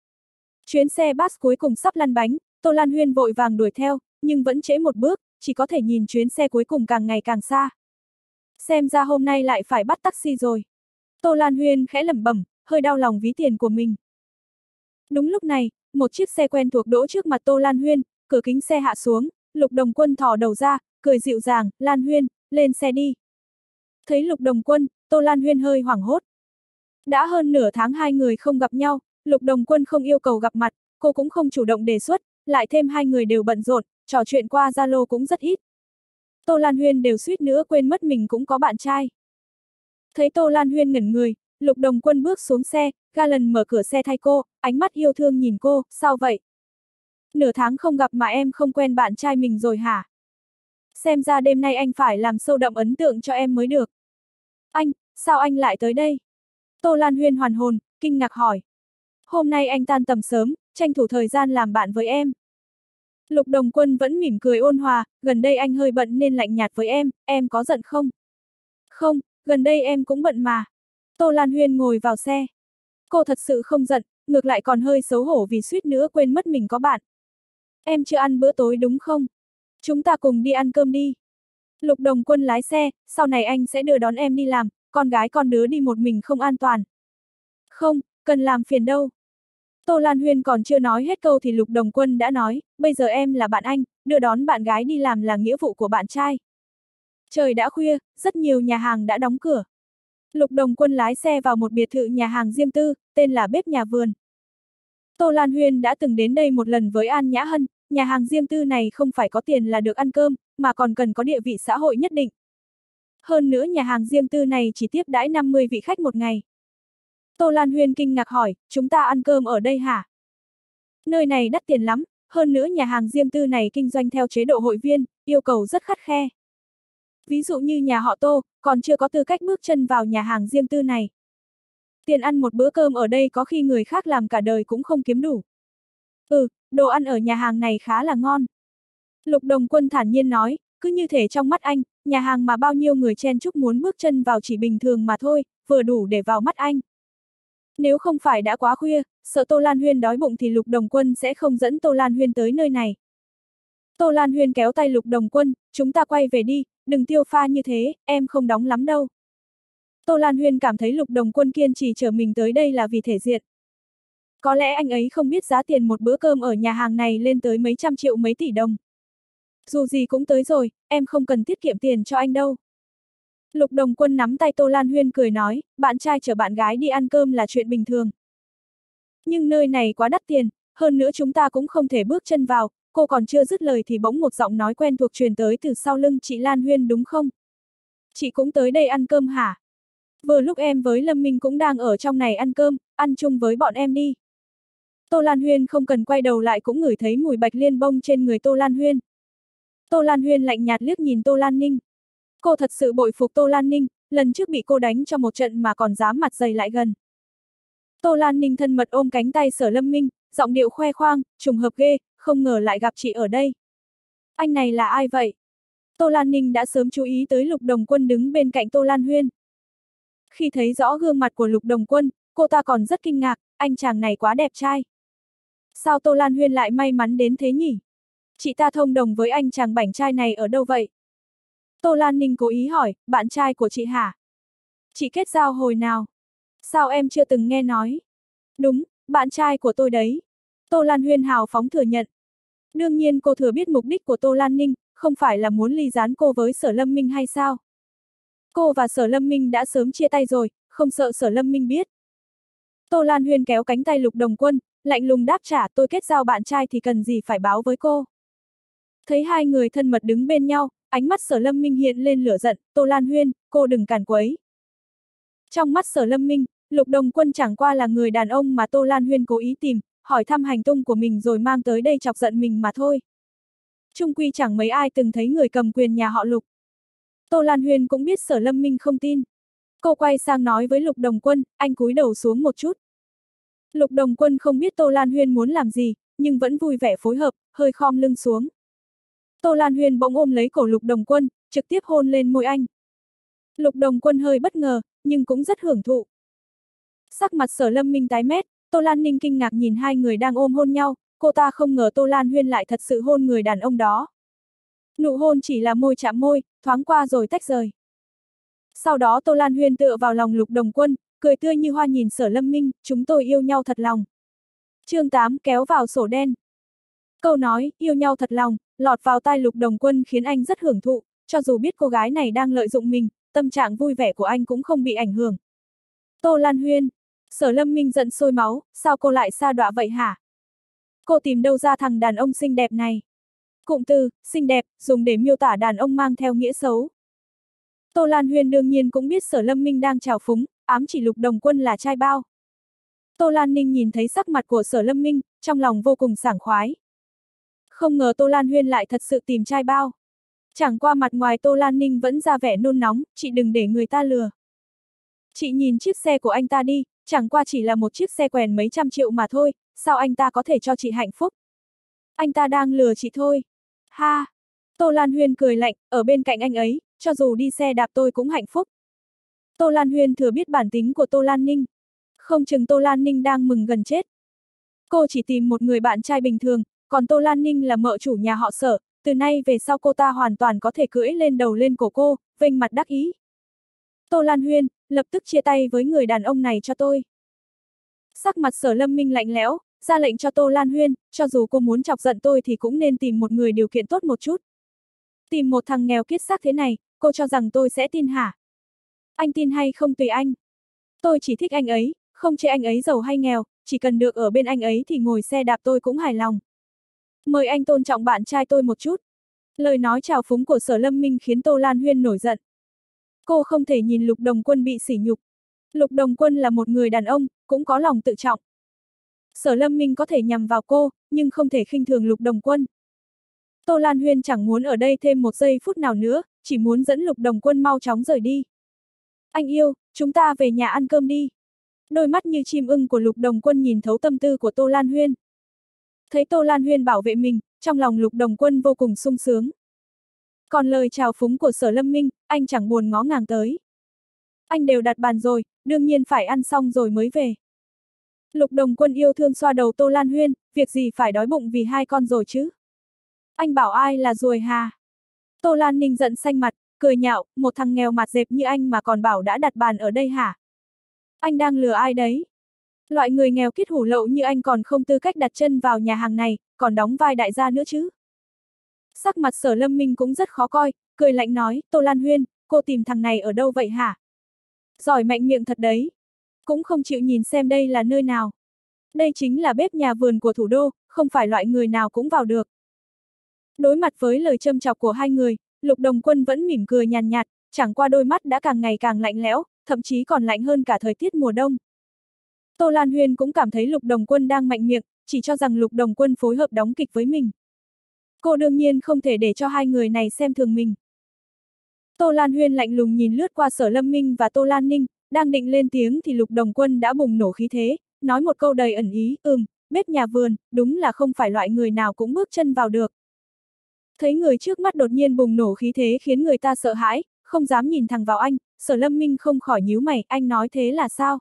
Speaker 1: Chuyến xe bus cuối cùng sắp lăn bánh, Tô Lan Huyên vội vàng đuổi theo, nhưng vẫn trễ một bước, chỉ có thể nhìn chuyến xe cuối cùng càng ngày càng xa. Xem ra hôm nay lại phải bắt taxi rồi. Tô Lan Huyên khẽ lẩm bẩm, hơi đau lòng ví tiền của mình. Đúng lúc này, một chiếc xe quen thuộc đỗ trước mặt Tô Lan Huyên, cửa kính xe hạ xuống, Lục Đồng Quân thò đầu ra, cười dịu dàng, Lan Huyên, lên xe đi. Thấy Lục Đồng Quân, Tô Lan Huyên hơi hoảng hốt. Đã hơn nửa tháng hai người không gặp nhau, Lục Đồng Quân không yêu cầu gặp mặt, cô cũng không chủ động đề xuất, lại thêm hai người đều bận rộn, trò chuyện qua Zalo cũng rất ít. Tô Lan Huyên đều suýt nữa quên mất mình cũng có bạn trai. Thấy Tô Lan Huyên ngẩn người, Lục Đồng Quân bước xuống xe, ga lần mở cửa xe thay cô, ánh mắt yêu thương nhìn cô, sao vậy? Nửa tháng không gặp mà em không quen bạn trai mình rồi hả? Xem ra đêm nay anh phải làm sâu đậm ấn tượng cho em mới được. Anh, sao anh lại tới đây? Tô Lan Huyên hoàn hồn, kinh ngạc hỏi. Hôm nay anh tan tầm sớm, tranh thủ thời gian làm bạn với em. Lục Đồng Quân vẫn mỉm cười ôn hòa, gần đây anh hơi bận nên lạnh nhạt với em, em có giận không? Không, gần đây em cũng bận mà. Tô Lan Huyên ngồi vào xe. Cô thật sự không giận, ngược lại còn hơi xấu hổ vì suýt nữa quên mất mình có bạn. Em chưa ăn bữa tối đúng không? Chúng ta cùng đi ăn cơm đi. Lục Đồng Quân lái xe, sau này anh sẽ đưa đón em đi làm, con gái con đứa đi một mình không an toàn. Không, cần làm phiền đâu. Tô Lan Huyên còn chưa nói hết câu thì Lục Đồng Quân đã nói, bây giờ em là bạn anh, đưa đón bạn gái đi làm là nghĩa vụ của bạn trai. Trời đã khuya, rất nhiều nhà hàng đã đóng cửa. Lục Đồng Quân lái xe vào một biệt thự nhà hàng riêng tư, tên là Bếp Nhà Vườn. Tô Lan Huyên đã từng đến đây một lần với An Nhã Hân, nhà hàng riêng tư này không phải có tiền là được ăn cơm, mà còn cần có địa vị xã hội nhất định. Hơn nữa nhà hàng riêng tư này chỉ tiếp đãi năm mươi vị khách một ngày. Tô Lan Huyên kinh ngạc hỏi, chúng ta ăn cơm ở đây hả? Nơi này đắt tiền lắm, hơn nữa nhà hàng riêng tư này kinh doanh theo chế độ hội viên, yêu cầu rất khắt khe. Ví dụ như nhà họ Tô, còn chưa có tư cách bước chân vào nhà hàng riêng tư này. Tiền ăn một bữa cơm ở đây có khi người khác làm cả đời cũng không kiếm đủ. Ừ, đồ ăn ở nhà hàng này khá là ngon. Lục Đồng Quân thản nhiên nói, cứ như thể trong mắt anh, nhà hàng mà bao nhiêu người chen chúc muốn bước chân vào chỉ bình thường mà thôi, vừa đủ để vào mắt anh. Nếu không phải đã quá khuya, sợ Tô Lan Huyên đói bụng thì Lục Đồng Quân sẽ không dẫn Tô Lan Huyên tới nơi này. Tô Lan Huyên kéo tay Lục Đồng Quân, chúng ta quay về đi, đừng tiêu pha như thế, em không đóng lắm đâu. Tô Lan Huyên cảm thấy Lục Đồng Quân kiên trì chở mình tới đây là vì thể diện. Có lẽ anh ấy không biết giá tiền một bữa cơm ở nhà hàng này lên tới mấy trăm triệu mấy tỷ đồng. Dù gì cũng tới rồi, em không cần tiết kiệm tiền cho anh đâu. Lục Đồng Quân nắm tay Tô Lan Huyên cười nói, bạn trai chở bạn gái đi ăn cơm là chuyện bình thường. Nhưng nơi này quá đắt tiền, hơn nữa chúng ta cũng không thể bước chân vào. Cô còn chưa dứt lời thì bỗng một giọng nói quen thuộc truyền tới từ sau lưng chị Lan Huyên đúng không? Chị cũng tới đây ăn cơm hả? Vừa lúc em với Lâm Minh cũng đang ở trong này ăn cơm, ăn chung với bọn em đi. Tô Lan Huyên không cần quay đầu lại cũng ngửi thấy mùi bạch liên bông trên người Tô Lan Huyên. Tô Lan Huyên lạnh nhạt liếc nhìn Tô Lan Ninh. Cô thật sự bội phục Tô Lan Ninh, lần trước bị cô đánh cho một trận mà còn dám mặt dày lại gần. Tô Lan Ninh thân mật ôm cánh tay Sở Lâm Minh, giọng điệu khoe khoang, trùng hợp ghê, không ngờ lại gặp chị ở đây. Anh này là ai vậy? Tô Lan Ninh đã sớm chú ý tới Lục Đồng Quân đứng bên cạnh Tô Lan Huyên. Khi thấy rõ gương mặt của Lục Đồng Quân, cô ta còn rất kinh ngạc, anh chàng này quá đẹp trai. Sao Tô Lan Huyên lại may mắn đến thế nhỉ? Chị ta thông đồng với anh chàng bảnh trai này ở đâu vậy? Tô Lan Ninh cố ý hỏi, bạn trai của chị hả? Chị kết giao hồi nào? Sao em chưa từng nghe nói? Đúng, bạn trai của tôi đấy. Tô Lan Huyên hào phóng thừa nhận. Đương nhiên cô thừa biết mục đích của Tô Lan Ninh, không phải là muốn ly gián cô với Sở Lâm Minh hay sao? Cô và Sở Lâm Minh đã sớm chia tay rồi, không sợ Sở Lâm Minh biết. Tô Lan Huyên kéo cánh tay Lục Đồng Quân, lạnh lùng đáp trả, tôi kết giao bạn trai thì cần gì phải báo với cô. Thấy hai người thân mật đứng bên nhau, ánh mắt Sở Lâm Minh hiện lên lửa giận, Tô Lan Huyên, cô đừng càn quấy. Trong mắt Sở Lâm Minh, Lục Đồng Quân chẳng qua là người đàn ông mà Tô Lan Huyên cố ý tìm, hỏi thăm hành tung của mình rồi mang tới đây chọc giận mình mà thôi. Chung quy chẳng mấy ai từng thấy người cầm quyền nhà họ Lục. Tô Lan Huyên cũng biết Sở Lâm Minh không tin. Cô quay sang nói với Lục Đồng Quân, anh cúi đầu xuống một chút. Lục Đồng Quân không biết Tô Lan Huyên muốn làm gì, nhưng vẫn vui vẻ phối hợp, hơi khom lưng xuống. Tô Lan Huyên bỗng ôm lấy cổ Lục Đồng Quân, trực tiếp hôn lên môi anh. Lục Đồng Quân hơi bất ngờ, nhưng cũng rất hưởng thụ. Sắc mặt Sở Lâm Minh tái mét, Tô Lan Ninh kinh ngạc nhìn hai người đang ôm hôn nhau, cô ta không ngờ Tô Lan Huyên lại thật sự hôn người đàn ông đó. Nụ hôn chỉ là môi chạm môi, thoáng qua rồi tách rời. Sau đó Tô Lan Huyên tựa vào lòng Lục Đồng Quân, cười tươi như hoa nhìn Sở Lâm Minh, chúng tôi yêu nhau thật lòng. chương tám kéo vào sổ đen. Câu nói, yêu nhau thật lòng, lọt vào tai Lục Đồng Quân khiến anh rất hưởng thụ, cho dù biết cô gái này đang lợi dụng mình, tâm trạng vui vẻ của anh cũng không bị ảnh hưởng. Tô Lan Huyên, Sở Lâm Minh giận sôi máu, sao cô lại sa đọa vậy hả? Cô tìm đâu ra thằng đàn ông xinh đẹp này? Cụm từ, xinh đẹp, dùng để miêu tả đàn ông mang theo nghĩa xấu. Tô Lan Huyên đương nhiên cũng biết Sở Lâm Minh đang trào phúng, ám chỉ Lục Đồng Quân là trai bao. Tô Lan Ninh nhìn thấy sắc mặt của Sở Lâm Minh, trong lòng vô cùng sảng khoái. Không ngờ Tô Lan Huyên lại thật sự tìm trai bao. Chẳng qua mặt ngoài Tô Lan Ninh vẫn ra vẻ nôn nóng, chị đừng để người ta lừa. Chị nhìn chiếc xe của anh ta đi, chẳng qua chỉ là một chiếc xe quèn mấy trăm triệu mà thôi, sao anh ta có thể cho chị hạnh phúc? Anh ta đang lừa chị thôi. Ha! Tô Lan Huyên cười lạnh, ở bên cạnh anh ấy, cho dù đi xe đạp tôi cũng hạnh phúc. Tô Lan Huyên thừa biết bản tính của Tô Lan Ninh. Không chừng Tô Lan Ninh đang mừng gần chết. Cô chỉ tìm một người bạn trai bình thường, còn Tô Lan Ninh là mợ chủ nhà họ Sở, từ nay về sau cô ta hoàn toàn có thể cưỡi lên đầu lên cổ cô, vênh mặt đắc ý. Tô Lan Huyên, lập tức chia tay với người đàn ông này cho tôi. Sắc mặt Sở Lâm Minh lạnh lẽo, ra lệnh cho Tô Lan Huyên, cho dù cô muốn chọc giận tôi thì cũng nên tìm một người điều kiện tốt một chút. Tìm một thằng nghèo kiết xác thế này, cô cho rằng tôi sẽ tin hả? Anh tin hay không tùy anh. Tôi chỉ thích anh ấy, không chê anh ấy giàu hay nghèo, chỉ cần được ở bên anh ấy thì ngồi xe đạp tôi cũng hài lòng. Mời anh tôn trọng bạn trai tôi một chút. Lời nói trào phúng của Sở Lâm Minh khiến Tô Lan Huyên nổi giận. Cô không thể nhìn Lục Đồng Quân bị sỉ nhục. Lục Đồng Quân là một người đàn ông, cũng có lòng tự trọng. Sở Lâm Minh có thể nhằm vào cô, nhưng không thể khinh thường Lục Đồng Quân. Tô Lan Huyên chẳng muốn ở đây thêm một giây phút nào nữa, chỉ muốn dẫn Lục Đồng Quân mau chóng rời đi. Anh yêu, chúng ta về nhà ăn cơm đi. Đôi mắt như chim ưng của Lục Đồng Quân nhìn thấu tâm tư của Tô Lan Huyên. Thấy Tô Lan Huyên bảo vệ mình, trong lòng Lục Đồng Quân vô cùng sung sướng. Còn lời chào phúng của Sở Lâm Minh, anh chẳng buồn ngó ngàng tới. Anh đều đặt bàn rồi, đương nhiên phải ăn xong rồi mới về. Lục Đồng Quân yêu thương xoa đầu Tô Lan Huyên, việc gì phải đói bụng vì hai con rồi chứ? Anh bảo ai là ruồi hà? Tô Lan Ninh giận xanh mặt, cười nhạo, một thằng nghèo mặt dẹp như anh mà còn bảo đã đặt bàn ở đây hả? Anh đang lừa ai đấy? Loại người nghèo kiết hủ lậu như anh còn không tư cách đặt chân vào nhà hàng này, còn đóng vai đại gia nữa chứ. Sắc mặt Sở Lâm Minh cũng rất khó coi, cười lạnh nói, Tô Lan Huyên, cô tìm thằng này ở đâu vậy hả? Giỏi mạnh miệng thật đấy. Cũng không chịu nhìn xem đây là nơi nào. Đây chính là bếp nhà vườn của thủ đô, không phải loại người nào cũng vào được. Đối mặt với lời châm chọc của hai người, Lục Đồng Quân vẫn mỉm cười nhàn nhạt, chẳng qua đôi mắt đã càng ngày càng lạnh lẽo, thậm chí còn lạnh hơn cả thời tiết mùa đông. Tô Lan Huyên cũng cảm thấy Lục Đồng Quân đang mạnh miệng, chỉ cho rằng Lục Đồng Quân phối hợp đóng kịch với mình. Cô đương nhiên không thể để cho hai người này xem thường mình. Tô Lan Huyên lạnh lùng nhìn lướt qua Sở Lâm Minh và Tô Lan Ninh, đang định lên tiếng thì Lục Đồng Quân đã bùng nổ khí thế, nói một câu đầy ẩn ý, ừm, bếp nhà vườn, đúng là không phải loại người nào cũng bước chân vào được. Thấy người trước mắt đột nhiên bùng nổ khí thế khiến người ta sợ hãi, không dám nhìn thẳng vào anh, Sở Lâm Minh không khỏi nhíu mày, anh nói thế là sao?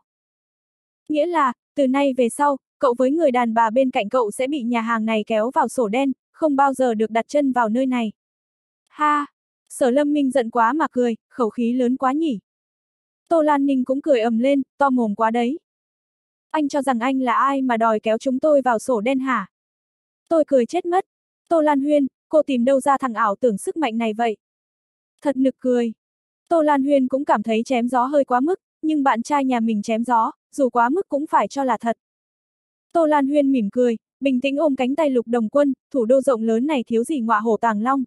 Speaker 1: Nghĩa là, từ nay về sau, cậu với người đàn bà bên cạnh cậu sẽ bị nhà hàng này kéo vào sổ đen, không bao giờ được đặt chân vào nơi này. Ha! Sở Lâm Minh giận quá mà cười, khẩu khí lớn quá nhỉ. Tô Lan Ninh cũng cười ầm lên, to mồm quá đấy. Anh cho rằng anh là ai mà đòi kéo chúng tôi vào sổ đen hả? Tôi cười chết mất. Tô Lan Huyên, cô tìm đâu ra thằng ảo tưởng sức mạnh này vậy? Thật nực cười. Tô Lan Huyên cũng cảm thấy chém gió hơi quá mức, nhưng bạn trai nhà mình chém gió, dù quá mức cũng phải cho là thật. Tô Lan Huyên mỉm cười, bình tĩnh ôm cánh tay Lục Đồng Quân, thủ đô rộng lớn này thiếu gì ngọa hổ tàng long.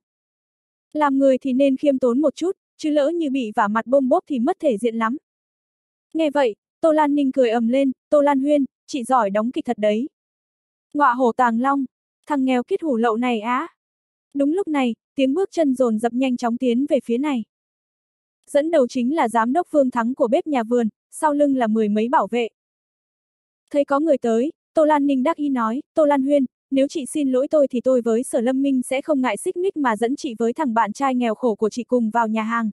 Speaker 1: Làm người thì nên khiêm tốn một chút, chứ lỡ như bị vả mặt bôm bốp thì mất thể diện lắm. Nghe vậy, Tô Lan Ninh cười ầm lên, Tô Lan Huyên, chị giỏi đóng kịch thật đấy. Ngọa hổ tàng long, thằng nghèo kiết hủ lậu này á. Đúng lúc này, tiếng bước chân dồn dập nhanh chóng tiến về phía này. Dẫn đầu chính là giám đốc Vương Thắng của bếp nhà vườn, sau lưng là mười mấy bảo vệ. Thấy có người tới, Tô Lan Ninh đắc ý nói, Tô Lan Huyên, nếu chị xin lỗi tôi thì tôi với Sở Lâm Minh sẽ không ngại xích mích mà dẫn chị với thằng bạn trai nghèo khổ của chị cùng vào nhà hàng.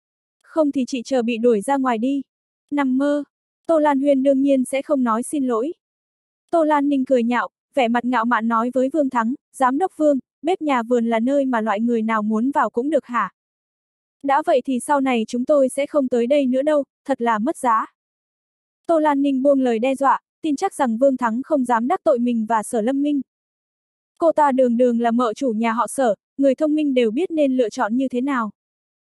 Speaker 1: Không thì chị chờ bị đuổi ra ngoài đi. Nằm mơ. Tô Lan Huyên đương nhiên sẽ không nói xin lỗi. Tô Lan Ninh cười nhạo, vẻ mặt ngạo mạn nói với Vương Thắng, giám đốc Vương, bếp nhà vườn là nơi mà loại người nào muốn vào cũng được hả? Đã vậy thì sau này chúng tôi sẽ không tới đây nữa đâu, thật là mất giá. Tô Lan Ninh buông lời đe dọa, tin chắc rằng Vương Thắng không dám đắc tội mình và Sở Lâm Minh. Cô ta đường đường là mợ chủ nhà họ Sở, người thông minh đều biết nên lựa chọn như thế nào.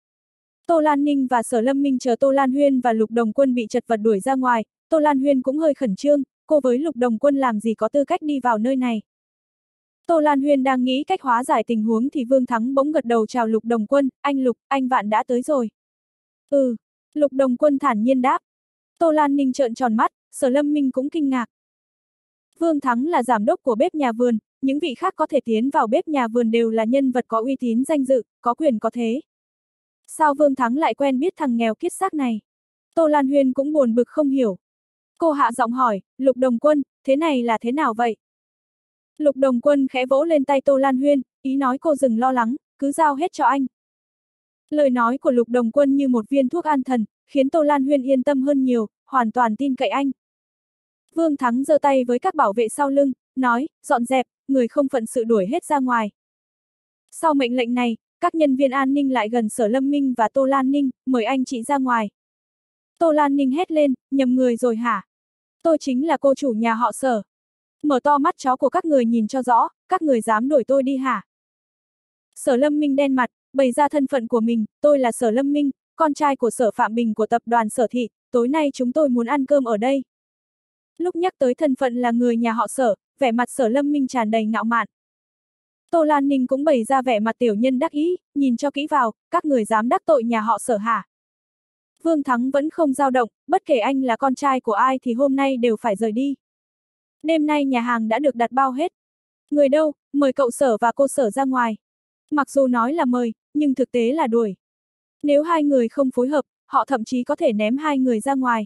Speaker 1: Tô Lan Ninh và Sở Lâm Minh chờ Tô Lan Huyên và Lục Đồng Quân bị chật vật đuổi ra ngoài, Tô Lan Huyên cũng hơi khẩn trương, cô với Lục Đồng Quân làm gì có tư cách đi vào nơi này. Tô Lan Huyên đang nghĩ cách hóa giải tình huống thì Vương Thắng bỗng gật đầu chào Lục Đồng Quân, anh Lục, anh Vạn đã tới rồi. Ừ, Lục Đồng Quân thản nhiên đáp. Tô Lan Ninh trợn tròn mắt, Sở Lâm Minh cũng kinh ngạc. Vương Thắng là giám đốc của bếp nhà vườn, những vị khác có thể tiến vào bếp nhà vườn đều là nhân vật có uy tín danh dự, có quyền có thế. Sao Vương Thắng lại quen biết thằng nghèo kiết xác này? Tô Lan Huyên cũng buồn bực không hiểu. Cô hạ giọng hỏi, Lục Đồng Quân, thế này là thế nào vậy? Lục Đồng Quân khẽ vỗ lên tay Tô Lan Huyên, ý nói cô đừng lo lắng, cứ giao hết cho anh. Lời nói của Lục Đồng Quân như một viên thuốc an thần, khiến Tô Lan Huyên yên tâm hơn nhiều, hoàn toàn tin cậy anh. Vương Thắng giơ tay với các bảo vệ sau lưng, nói, dọn dẹp, người không phận sự đuổi hết ra ngoài. Sau mệnh lệnh này, các nhân viên an ninh lại gần Sở Lâm Minh và Tô Lan Ninh, mời anh chị ra ngoài. Tô Lan Ninh hét lên, nhầm người rồi hả? Tôi chính là cô chủ nhà họ Sở. Mở to mắt chó của các người nhìn cho rõ, các người dám đuổi tôi đi hả? Sở Lâm Minh đen mặt, bày ra thân phận của mình, tôi là Sở Lâm Minh, con trai của Sở Phạm Bình của tập đoàn Sở Thị, tối nay chúng tôi muốn ăn cơm ở đây. Lúc nhắc tới thân phận là người nhà họ Sở, vẻ mặt Sở Lâm Minh tràn đầy ngạo mạn. Tô Lan Ninh cũng bày ra vẻ mặt tiểu nhân đắc ý, nhìn cho kỹ vào, các người dám đắc tội nhà họ Sở hả? Vương Thắng vẫn không dao động, bất kể anh là con trai của ai thì hôm nay đều phải rời đi. Đêm nay nhà hàng đã được đặt bao hết. Người đâu, mời cậu Sở và cô Sở ra ngoài. Mặc dù nói là mời, nhưng thực tế là đuổi. Nếu hai người không phối hợp, họ thậm chí có thể ném hai người ra ngoài.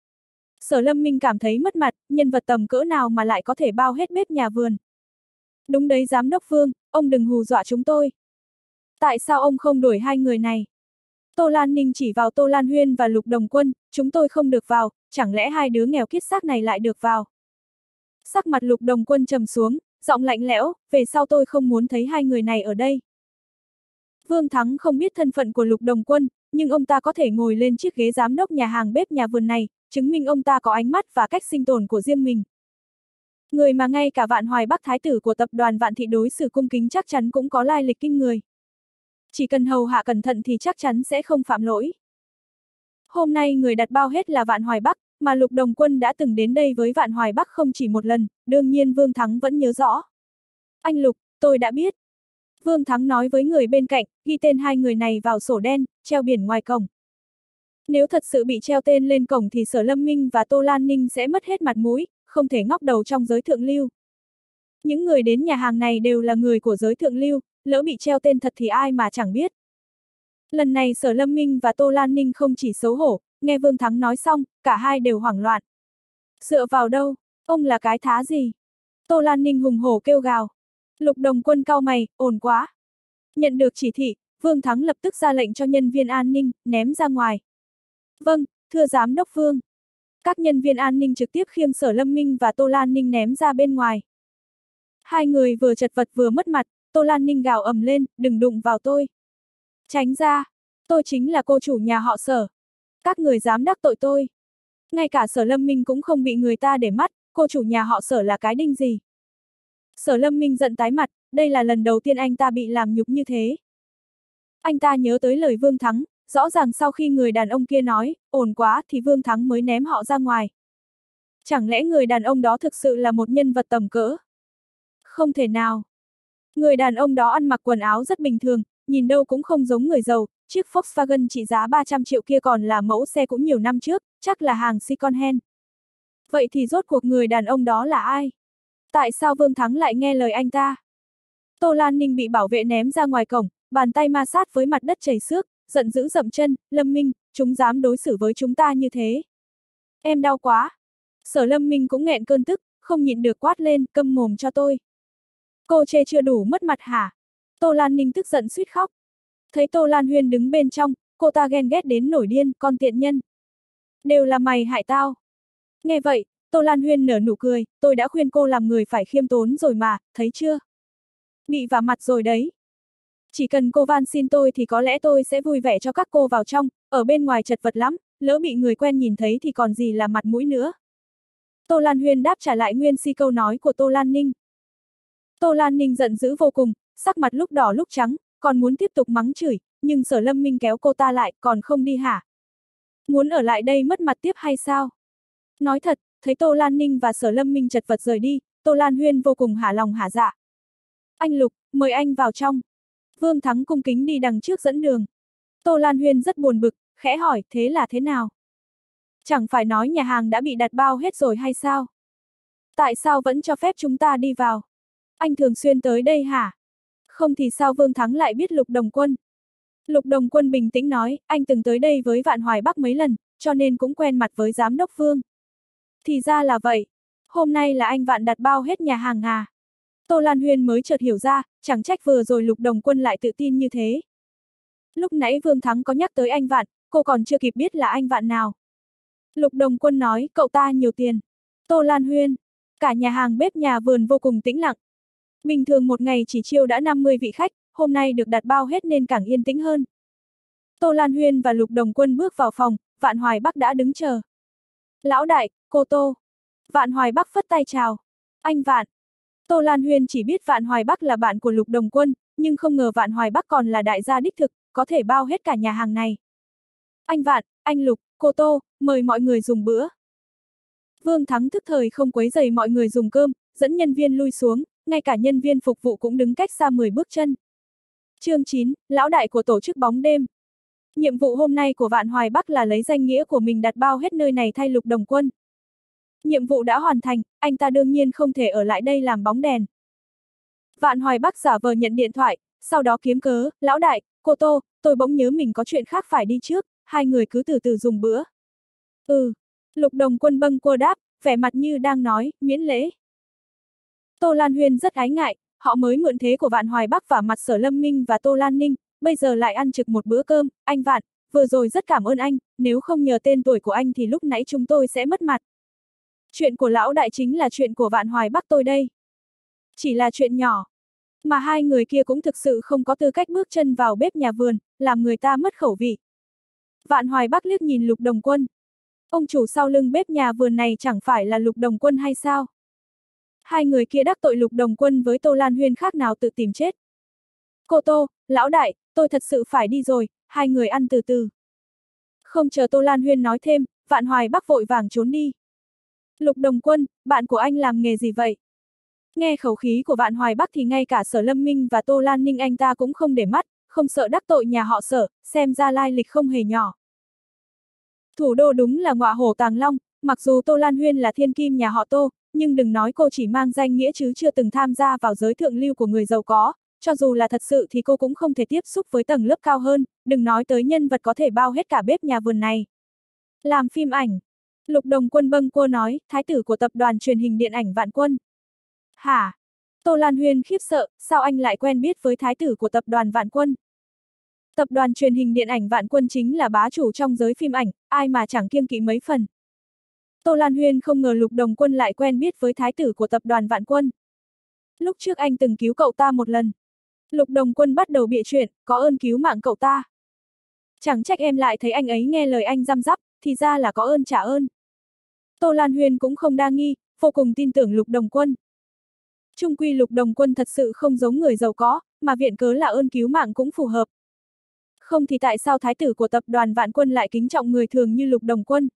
Speaker 1: Sở Lâm Minh cảm thấy mất mặt, nhân vật tầm cỡ nào mà lại có thể bao hết bếp nhà vườn. Đúng đấy giám đốc Vương, ông đừng hù dọa chúng tôi. Tại sao ông không đuổi hai người này? Tô Lan Ninh chỉ vào Tô Lan Huyên và Lục Đồng Quân, chúng tôi không được vào, chẳng lẽ hai đứa nghèo kiết xác này lại được vào? Sắc mặt Lục Đồng Quân trầm xuống, giọng lạnh lẽo, về sau tôi không muốn thấy hai người này ở đây. Vương Thắng không biết thân phận của Lục Đồng Quân, nhưng ông ta có thể ngồi lên chiếc ghế giám đốc nhà hàng bếp nhà vườn này, chứng minh ông ta có ánh mắt và cách sinh tồn của riêng mình. Người mà ngay cả Vạn Hoài Bắc thái tử của tập đoàn Vạn Thị đối xử cung kính chắc chắn cũng có lai lịch kinh người. Chỉ cần hầu hạ cẩn thận thì chắc chắn sẽ không phạm lỗi. Hôm nay người đặt bao hết là Vạn Hoài Bắc, mà Lục Đồng Quân đã từng đến đây với Vạn Hoài Bắc không chỉ một lần, đương nhiên Vương Thắng vẫn nhớ rõ. Anh Lục, tôi đã biết. Vương Thắng nói với người bên cạnh, ghi tên hai người này vào sổ đen, treo biển ngoài cổng. Nếu thật sự bị treo tên lên cổng thì Sở Lâm Minh và Tô Lan Ninh sẽ mất hết mặt mũi, không thể ngóc đầu trong giới thượng lưu. Những người đến nhà hàng này đều là người của giới thượng lưu, lỡ bị treo tên thật thì ai mà chẳng biết. Lần này Sở Lâm Minh và Tô Lan Ninh không chỉ xấu hổ, nghe Vương Thắng nói xong, cả hai đều hoảng loạn. Dựa vào đâu? Ông là cái thá gì? Tô Lan Ninh hùng hổ kêu gào. Lục Đồng Quân cau mày, ổn quá. Nhận được chỉ thị, Vương Thắng lập tức ra lệnh cho nhân viên an ninh, ném ra ngoài. Vâng, thưa giám đốc Vương. Các nhân viên an ninh trực tiếp khiêng Sở Lâm Minh và Tô Lan Ninh ném ra bên ngoài. Hai người vừa chật vật vừa mất mặt, Tô Lan Ninh gào ầm lên, đừng đụng vào tôi. Tránh ra, tôi chính là cô chủ nhà họ Sở. Các người dám đắc tội tôi. Ngay cả Sở Lâm Minh cũng không bị người ta để mắt, cô chủ nhà họ Sở là cái đinh gì. Sở Lâm Minh giận tái mặt, đây là lần đầu tiên anh ta bị làm nhục như thế. Anh ta nhớ tới lời Vương Thắng, rõ ràng sau khi người đàn ông kia nói, ổn quá thì Vương Thắng mới ném họ ra ngoài. Chẳng lẽ người đàn ông đó thực sự là một nhân vật tầm cỡ? Không thể nào. Người đàn ông đó ăn mặc quần áo rất bình thường, nhìn đâu cũng không giống người giàu, chiếc Volkswagen trị giá ba trăm triệu kia còn là mẫu xe cũng nhiều năm trước, chắc là hàng second hand. Vậy thì rốt cuộc người đàn ông đó là ai? Tại sao Vương Thắng lại nghe lời anh ta? Tô Lan Ninh bị bảo vệ ném ra ngoài cổng, bàn tay ma sát với mặt đất chảy xước, giận dữ dậm chân, Lâm Minh, chúng dám đối xử với chúng ta như thế. Em đau quá. Sở Lâm Minh cũng nghẹn cơn tức, không nhịn được quát lên, câm mồm cho tôi. Cô chê chưa đủ mất mặt hả? Tô Lan Ninh tức giận suýt khóc. Thấy Tô Lan Huyên đứng bên trong, cô ta ghen ghét đến nổi điên, con tiện nhân. Đều là mày hại tao. Nghe vậy, Tô Lan Huyên nở nụ cười, tôi đã khuyên cô làm người phải khiêm tốn rồi mà, thấy chưa? Bị vả mặt rồi đấy. Chỉ cần cô van xin tôi thì có lẽ tôi sẽ vui vẻ cho các cô vào trong, ở bên ngoài chật vật lắm, lỡ bị người quen nhìn thấy thì còn gì là mặt mũi nữa. Tô Lan Huyên đáp trả lại nguyên si câu nói của Tô Lan Ninh. Tô Lan Ninh giận dữ vô cùng, sắc mặt lúc đỏ lúc trắng, còn muốn tiếp tục mắng chửi, nhưng Sở Lâm Minh kéo cô ta lại, còn không đi hả? Muốn ở lại đây mất mặt tiếp hay sao? Nói thật, thấy Tô Lan Ninh và Sở Lâm Minh chật vật rời đi, Tô Lan Huyên vô cùng hả lòng hả dạ. Anh Lục, mời anh vào trong. Vương Thắng cung kính đi đằng trước dẫn đường. Tô Lan Huyên rất buồn bực, khẽ hỏi, thế là thế nào? Chẳng phải nói nhà hàng đã bị đặt bao hết rồi hay sao? Tại sao vẫn cho phép chúng ta đi vào? Anh thường xuyên tới đây hả? Không thì sao Vương Thắng lại biết Lục Đồng Quân? Lục Đồng Quân bình tĩnh nói, anh từng tới đây với Vạn Hoài Bắc mấy lần, cho nên cũng quen mặt với giám đốc Vương. Thì ra là vậy. Hôm nay là anh Vạn đặt bao hết nhà hàng à? Tô Lan Huyên mới chợt hiểu ra, chẳng trách vừa rồi Lục Đồng Quân lại tự tin như thế. Lúc nãy Vương Thắng có nhắc tới anh Vạn, cô còn chưa kịp biết là anh Vạn nào. Lục Đồng Quân nói, cậu ta nhiều tiền. Tô Lan Huyên, cả nhà hàng bếp nhà vườn vô cùng tĩnh lặng. Bình thường một ngày chỉ chiêu đã năm mươi vị khách, hôm nay được đặt bao hết nên càng yên tĩnh hơn. Tô Lan Huyên và Lục Đồng Quân bước vào phòng, Vạn Hoài Bắc đã đứng chờ. Lão đại, cô Tô. Vạn Hoài Bắc phất tay chào. Anh Vạn. Tô Lan Huyên chỉ biết Vạn Hoài Bắc là bạn của Lục Đồng Quân, nhưng không ngờ Vạn Hoài Bắc còn là đại gia đích thực, có thể bao hết cả nhà hàng này. Anh Vạn, anh Lục, cô Tô, mời mọi người dùng bữa. Vương Thắng thức thời không quấy rầy mọi người dùng cơm, dẫn nhân viên lui xuống, ngay cả nhân viên phục vụ cũng đứng cách xa mười bước chân. Chương chín, lão đại của tổ chức bóng đêm. Nhiệm vụ hôm nay của Vạn Hoài Bắc là lấy danh nghĩa của mình đặt bao hết nơi này thay Lục Đồng Quân. Nhiệm vụ đã hoàn thành, anh ta đương nhiên không thể ở lại đây làm bóng đèn. Vạn Hoài Bắc giả vờ nhận điện thoại, sau đó kiếm cớ, lão đại, cô Tô, tôi bỗng nhớ mình có chuyện khác phải đi trước, hai người cứ từ từ dùng bữa. Ừ, Lục Đồng Quân bâng quơ đáp, vẻ mặt như đang nói, miễn lễ. Tô Lan Huyên rất ái ngại, họ mới mượn thế của Vạn Hoài Bắc và mặt Sở Lâm Minh và Tô Lan Ninh, bây giờ lại ăn trực một bữa cơm, anh Vạn, vừa rồi rất cảm ơn anh, nếu không nhờ tên tuổi của anh thì lúc nãy chúng tôi sẽ mất mặt. Chuyện của lão đại chính là chuyện của Vạn Hoài Bắc tôi đây. Chỉ là chuyện nhỏ. Mà hai người kia cũng thực sự không có tư cách bước chân vào bếp nhà vườn, làm người ta mất khẩu vị. Vạn Hoài Bắc liếc nhìn Lục Đồng Quân. Ông chủ sau lưng bếp nhà vườn này chẳng phải là Lục Đồng Quân hay sao? Hai người kia đắc tội Lục Đồng Quân với Tô Lan Huyên khác nào tự tìm chết. Cô Tô, lão đại, tôi thật sự phải đi rồi, hai người ăn từ từ. Không chờ Tô Lan Huyên nói thêm, Vạn Hoài Bắc vội vàng trốn đi. Lục Đồng Quân, bạn của anh làm nghề gì vậy? Nghe khẩu khí của Vạn Hoài Bắc thì ngay cả Sở Lâm Minh và Tô Lan Ninh anh ta cũng không để mắt, không sợ đắc tội nhà họ Sở, xem ra lai lịch không hề nhỏ. Thủ đô đúng là ngọa hổ tàng long, mặc dù Tô Lan Huyên là thiên kim nhà họ Tô, nhưng đừng nói cô chỉ mang danh nghĩa chứ chưa từng tham gia vào giới thượng lưu của người giàu có, cho dù là thật sự thì cô cũng không thể tiếp xúc với tầng lớp cao hơn, đừng nói tới nhân vật có thể bao hết cả bếp nhà vườn này. Làm phim ảnh. Lục Đồng Quân bâng quơ nói, thái tử của tập đoàn truyền hình điện ảnh Vạn Quân. Hả? Tô Lan Huyên khiếp sợ, sao anh lại quen biết với thái tử của tập đoàn Vạn Quân? Tập đoàn truyền hình điện ảnh Vạn Quân chính là bá chủ trong giới phim ảnh, ai mà chẳng kiêng kỵ mấy phần. Tô Lan Huyên không ngờ Lục Đồng Quân lại quen biết với thái tử của tập đoàn Vạn Quân. Lúc trước anh từng cứu cậu ta một lần. Lục Đồng Quân bắt đầu bịa chuyện, có ơn cứu mạng cậu ta. Chẳng trách em lại thấy anh ấy nghe lời anh răm rắp, thì ra là có ơn trả ơn. Tô Lan Huyên cũng không đa nghi, vô cùng tin tưởng Lục Đồng Quân. Chung quy Lục Đồng Quân thật sự không giống người giàu có, mà viện cớ là ơn cứu mạng cũng phù hợp. Không thì tại sao thái tử của tập đoàn Vạn Quân lại kính trọng người thường như Lục Đồng Quân?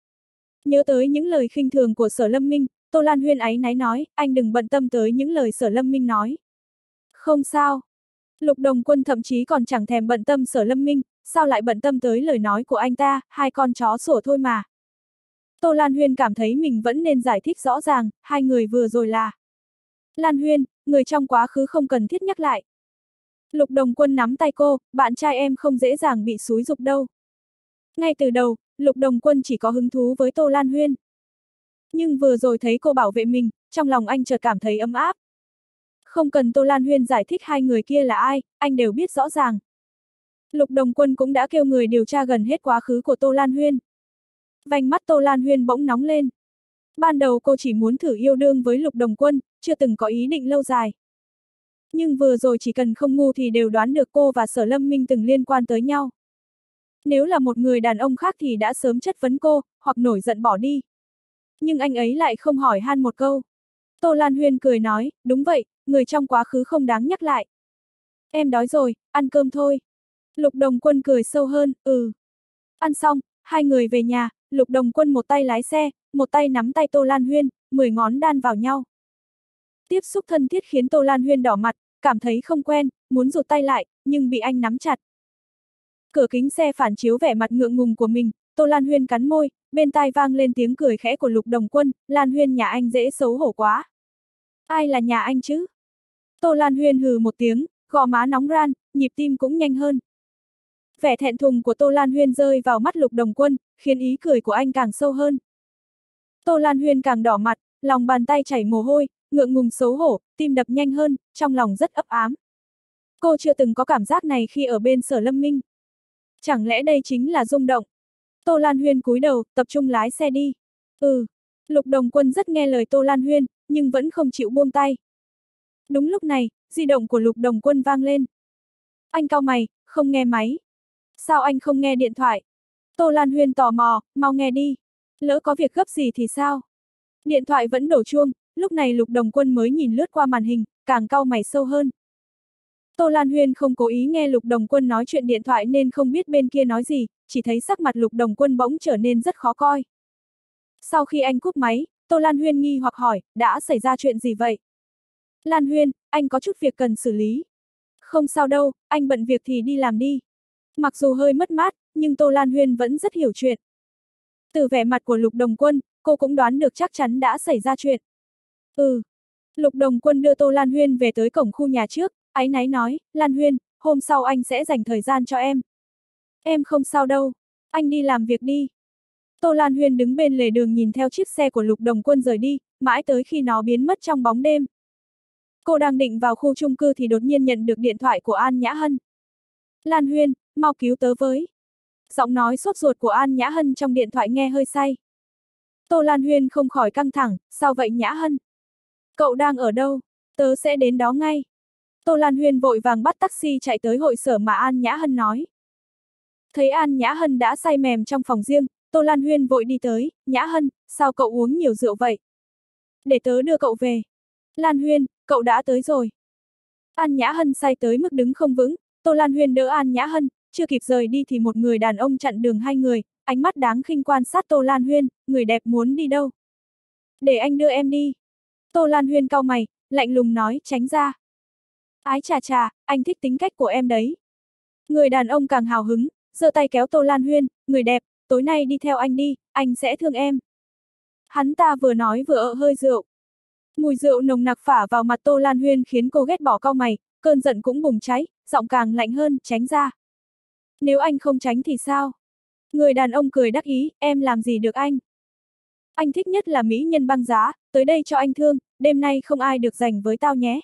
Speaker 1: Nhớ tới những lời khinh thường của Sở Lâm Minh, Tô Lan Huyên áy náy nói, anh đừng bận tâm tới những lời Sở Lâm Minh nói. Không sao. Lục Đồng Quân thậm chí còn chẳng thèm bận tâm Sở Lâm Minh, sao lại bận tâm tới lời nói của anh ta, hai con chó sủa thôi mà. Tô Lan Huyên cảm thấy mình vẫn nên giải thích rõ ràng, hai người vừa rồi là. Lan Huyên, người trong quá khứ không cần thiết nhắc lại. Lục Đồng Quân nắm tay cô, bạn trai em không dễ dàng bị xúi giục đâu. Ngay từ đầu, Lục Đồng Quân chỉ có hứng thú với Tô Lan Huyên. Nhưng vừa rồi thấy cô bảo vệ mình, trong lòng anh chợt cảm thấy ấm áp. Không cần Tô Lan Huyên giải thích hai người kia là ai, anh đều biết rõ ràng. Lục Đồng Quân cũng đã kêu người điều tra gần hết quá khứ của Tô Lan Huyên. Vành mắt Tô Lan Huyên bỗng nóng lên. Ban đầu cô chỉ muốn thử yêu đương với Lục Đồng Quân, chưa từng có ý định lâu dài. Nhưng vừa rồi chỉ cần không ngu thì đều đoán được cô và Sở Lâm Minh từng liên quan tới nhau. Nếu là một người đàn ông khác thì đã sớm chất vấn cô, hoặc nổi giận bỏ đi. Nhưng anh ấy lại không hỏi han một câu. Tô Lan Huyên cười nói, đúng vậy, người trong quá khứ không đáng nhắc lại. Em đói rồi, ăn cơm thôi. Lục Đồng Quân cười sâu hơn, ừ. Ăn xong, hai người về nhà, Lục Đồng Quân một tay lái xe, một tay nắm tay Tô Lan Huyên, mười ngón đan vào nhau. Tiếp xúc thân thiết khiến Tô Lan Huyên đỏ mặt, cảm thấy không quen, muốn rụt tay lại, nhưng bị anh nắm chặt. Cửa kính xe phản chiếu vẻ mặt ngượng ngùng của mình, Tô Lan Huyên cắn môi, bên tai vang lên tiếng cười khẽ của Lục Đồng Quân, Lan Huyên nhà anh dễ xấu hổ quá. Ai là nhà anh chứ? Tô Lan Huyên hừ một tiếng, gò má nóng ran, nhịp tim cũng nhanh hơn. Vẻ thẹn thùng của Tô Lan Huyên rơi vào mắt Lục Đồng Quân, khiến ý cười của anh càng sâu hơn. Tô Lan Huyên càng đỏ mặt, lòng bàn tay chảy mồ hôi, ngượng ngùng xấu hổ, tim đập nhanh hơn, trong lòng rất ấp ám. Cô chưa từng có cảm giác này khi ở bên Sở Lâm Minh. Chẳng lẽ đây chính là rung động? Tô Lan Huyên cúi đầu, tập trung lái xe đi. Ừ. Lục Đồng Quân rất nghe lời Tô Lan Huyên, nhưng vẫn không chịu buông tay. Đúng lúc này, di động của Lục Đồng Quân vang lên. Anh cau mày, không nghe máy. Sao anh không nghe điện thoại? Tô Lan Huyên tò mò, mau nghe đi. Lỡ có việc gấp gì thì sao? Điện thoại vẫn đổ chuông, lúc này Lục Đồng Quân mới nhìn lướt qua màn hình, càng cau mày sâu hơn. Tô Lan Huyên không cố ý nghe Lục Đồng Quân nói chuyện điện thoại nên không biết bên kia nói gì, chỉ thấy sắc mặt Lục Đồng Quân bỗng trở nên rất khó coi. Sau khi anh cúp máy, Tô Lan Huyên nghi hoặc hỏi, đã xảy ra chuyện gì vậy? Lan Huyên, anh có chút việc cần xử lý. Không sao đâu, anh bận việc thì đi làm đi. Mặc dù hơi mất mát, nhưng Tô Lan Huyên vẫn rất hiểu chuyện. Từ vẻ mặt của Lục Đồng Quân, cô cũng đoán được chắc chắn đã xảy ra chuyện. Ừ. Lục Đồng Quân đưa Tô Lan Huyên về tới cổng khu nhà trước, áy náy nói, Lan Huyên, hôm sau anh sẽ dành thời gian cho em. Em không sao đâu, anh đi làm việc đi. Tô Lan Huyên đứng bên lề đường nhìn theo chiếc xe của Lục Đồng Quân rời đi, mãi tới khi nó biến mất trong bóng đêm. Cô đang định vào khu chung cư thì đột nhiên nhận được điện thoại của An Nhã Hân. Lan Huyên, mau cứu tớ với. Giọng nói sốt ruột của An Nhã Hân trong điện thoại nghe hơi say. Tô Lan Huyên không khỏi căng thẳng, sao vậy Nhã Hân? Cậu đang ở đâu? Tớ sẽ đến đó ngay. Tô Lan Huyên vội vàng bắt taxi chạy tới hội sở mà An Nhã Hân nói. Thấy An Nhã Hân đã say mềm trong phòng riêng, Tô Lan Huyên vội đi tới, Nhã Hân, sao cậu uống nhiều rượu vậy? Để tớ đưa cậu về. Lan Huyên, cậu đã tới rồi. An Nhã Hân say tới mức đứng không vững, Tô Lan Huyên đỡ An Nhã Hân, chưa kịp rời đi thì một người đàn ông chặn đường hai người, ánh mắt đáng khinh quan sát Tô Lan Huyên, người đẹp muốn đi đâu? Để anh đưa em đi. Tô Lan Huyên cau mày, lạnh lùng nói, tránh ra. Ái chà chà, anh thích tính cách của em đấy. Người đàn ông càng hào hứng, giơ tay kéo Tô Lan Huyên, người đẹp, tối nay đi theo anh đi, anh sẽ thương em. Hắn ta vừa nói vừa ợ hơi rượu. Mùi rượu nồng nặc phả vào mặt Tô Lan Huyên khiến cô ghét bỏ cau mày, cơn giận cũng bùng cháy, giọng càng lạnh hơn, tránh ra. Nếu anh không tránh thì sao? Người đàn ông cười đắc ý, em làm gì được anh? Anh thích nhất là mỹ nhân băng giá, tới đây cho anh thương, đêm nay không ai được giành với tao nhé.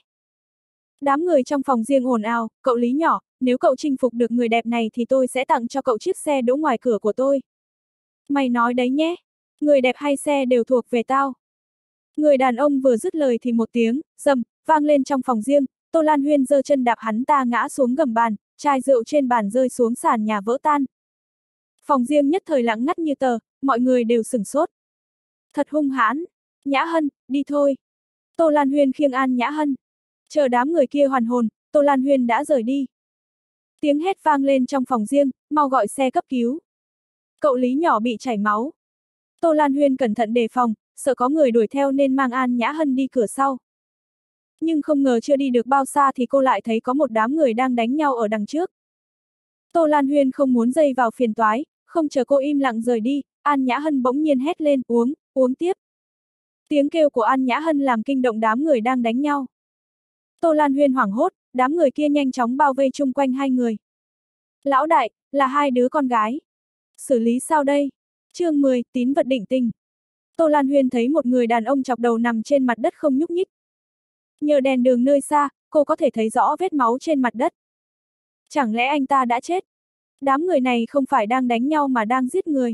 Speaker 1: Đám người trong phòng riêng ồn ào, cậu Lý nhỏ, nếu cậu chinh phục được người đẹp này thì tôi sẽ tặng cho cậu chiếc xe đỗ ngoài cửa của tôi. Mày nói đấy nhé, người đẹp hay xe đều thuộc về tao. Người đàn ông vừa dứt lời thì một tiếng, rầm, vang lên trong phòng riêng, Tô Lan Huyên giơ chân đạp hắn ta ngã xuống gầm bàn, chai rượu trên bàn rơi xuống sàn nhà vỡ tan. Phòng riêng nhất thời lặng ngắt như tờ, mọi người đều sửng sốt. Thật hung hãn. Nhã Hân, đi thôi. Tô Lan Huyên khiêng An Nhã Hân. Chờ đám người kia hoàn hồn, Tô Lan Huyên đã rời đi. Tiếng hét vang lên trong phòng riêng, mau gọi xe cấp cứu. Cậu Lý nhỏ bị chảy máu. Tô Lan Huyên cẩn thận đề phòng, sợ có người đuổi theo nên mang An Nhã Hân đi cửa sau. Nhưng không ngờ chưa đi được bao xa thì cô lại thấy có một đám người đang đánh nhau ở đằng trước. Tô Lan Huyên không muốn dây vào phiền toái, không chờ cô im lặng rời đi, An Nhã Hân bỗng nhiên hét lên, uống, uống tiếp. Tiếng kêu của An Nhã Hân làm kinh động đám người đang đánh nhau. Tô Lan Huyên hoảng hốt, đám người kia nhanh chóng bao vây chung quanh hai người. Lão đại, là hai đứa con gái. Xử lý sao đây? Chương mười, tín vật định tình. Tô Lan Huyên thấy một người đàn ông chọc đầu nằm trên mặt đất không nhúc nhích. Nhờ đèn đường nơi xa, cô có thể thấy rõ vết máu trên mặt đất. Chẳng lẽ anh ta đã chết? Đám người này không phải đang đánh nhau mà đang giết người.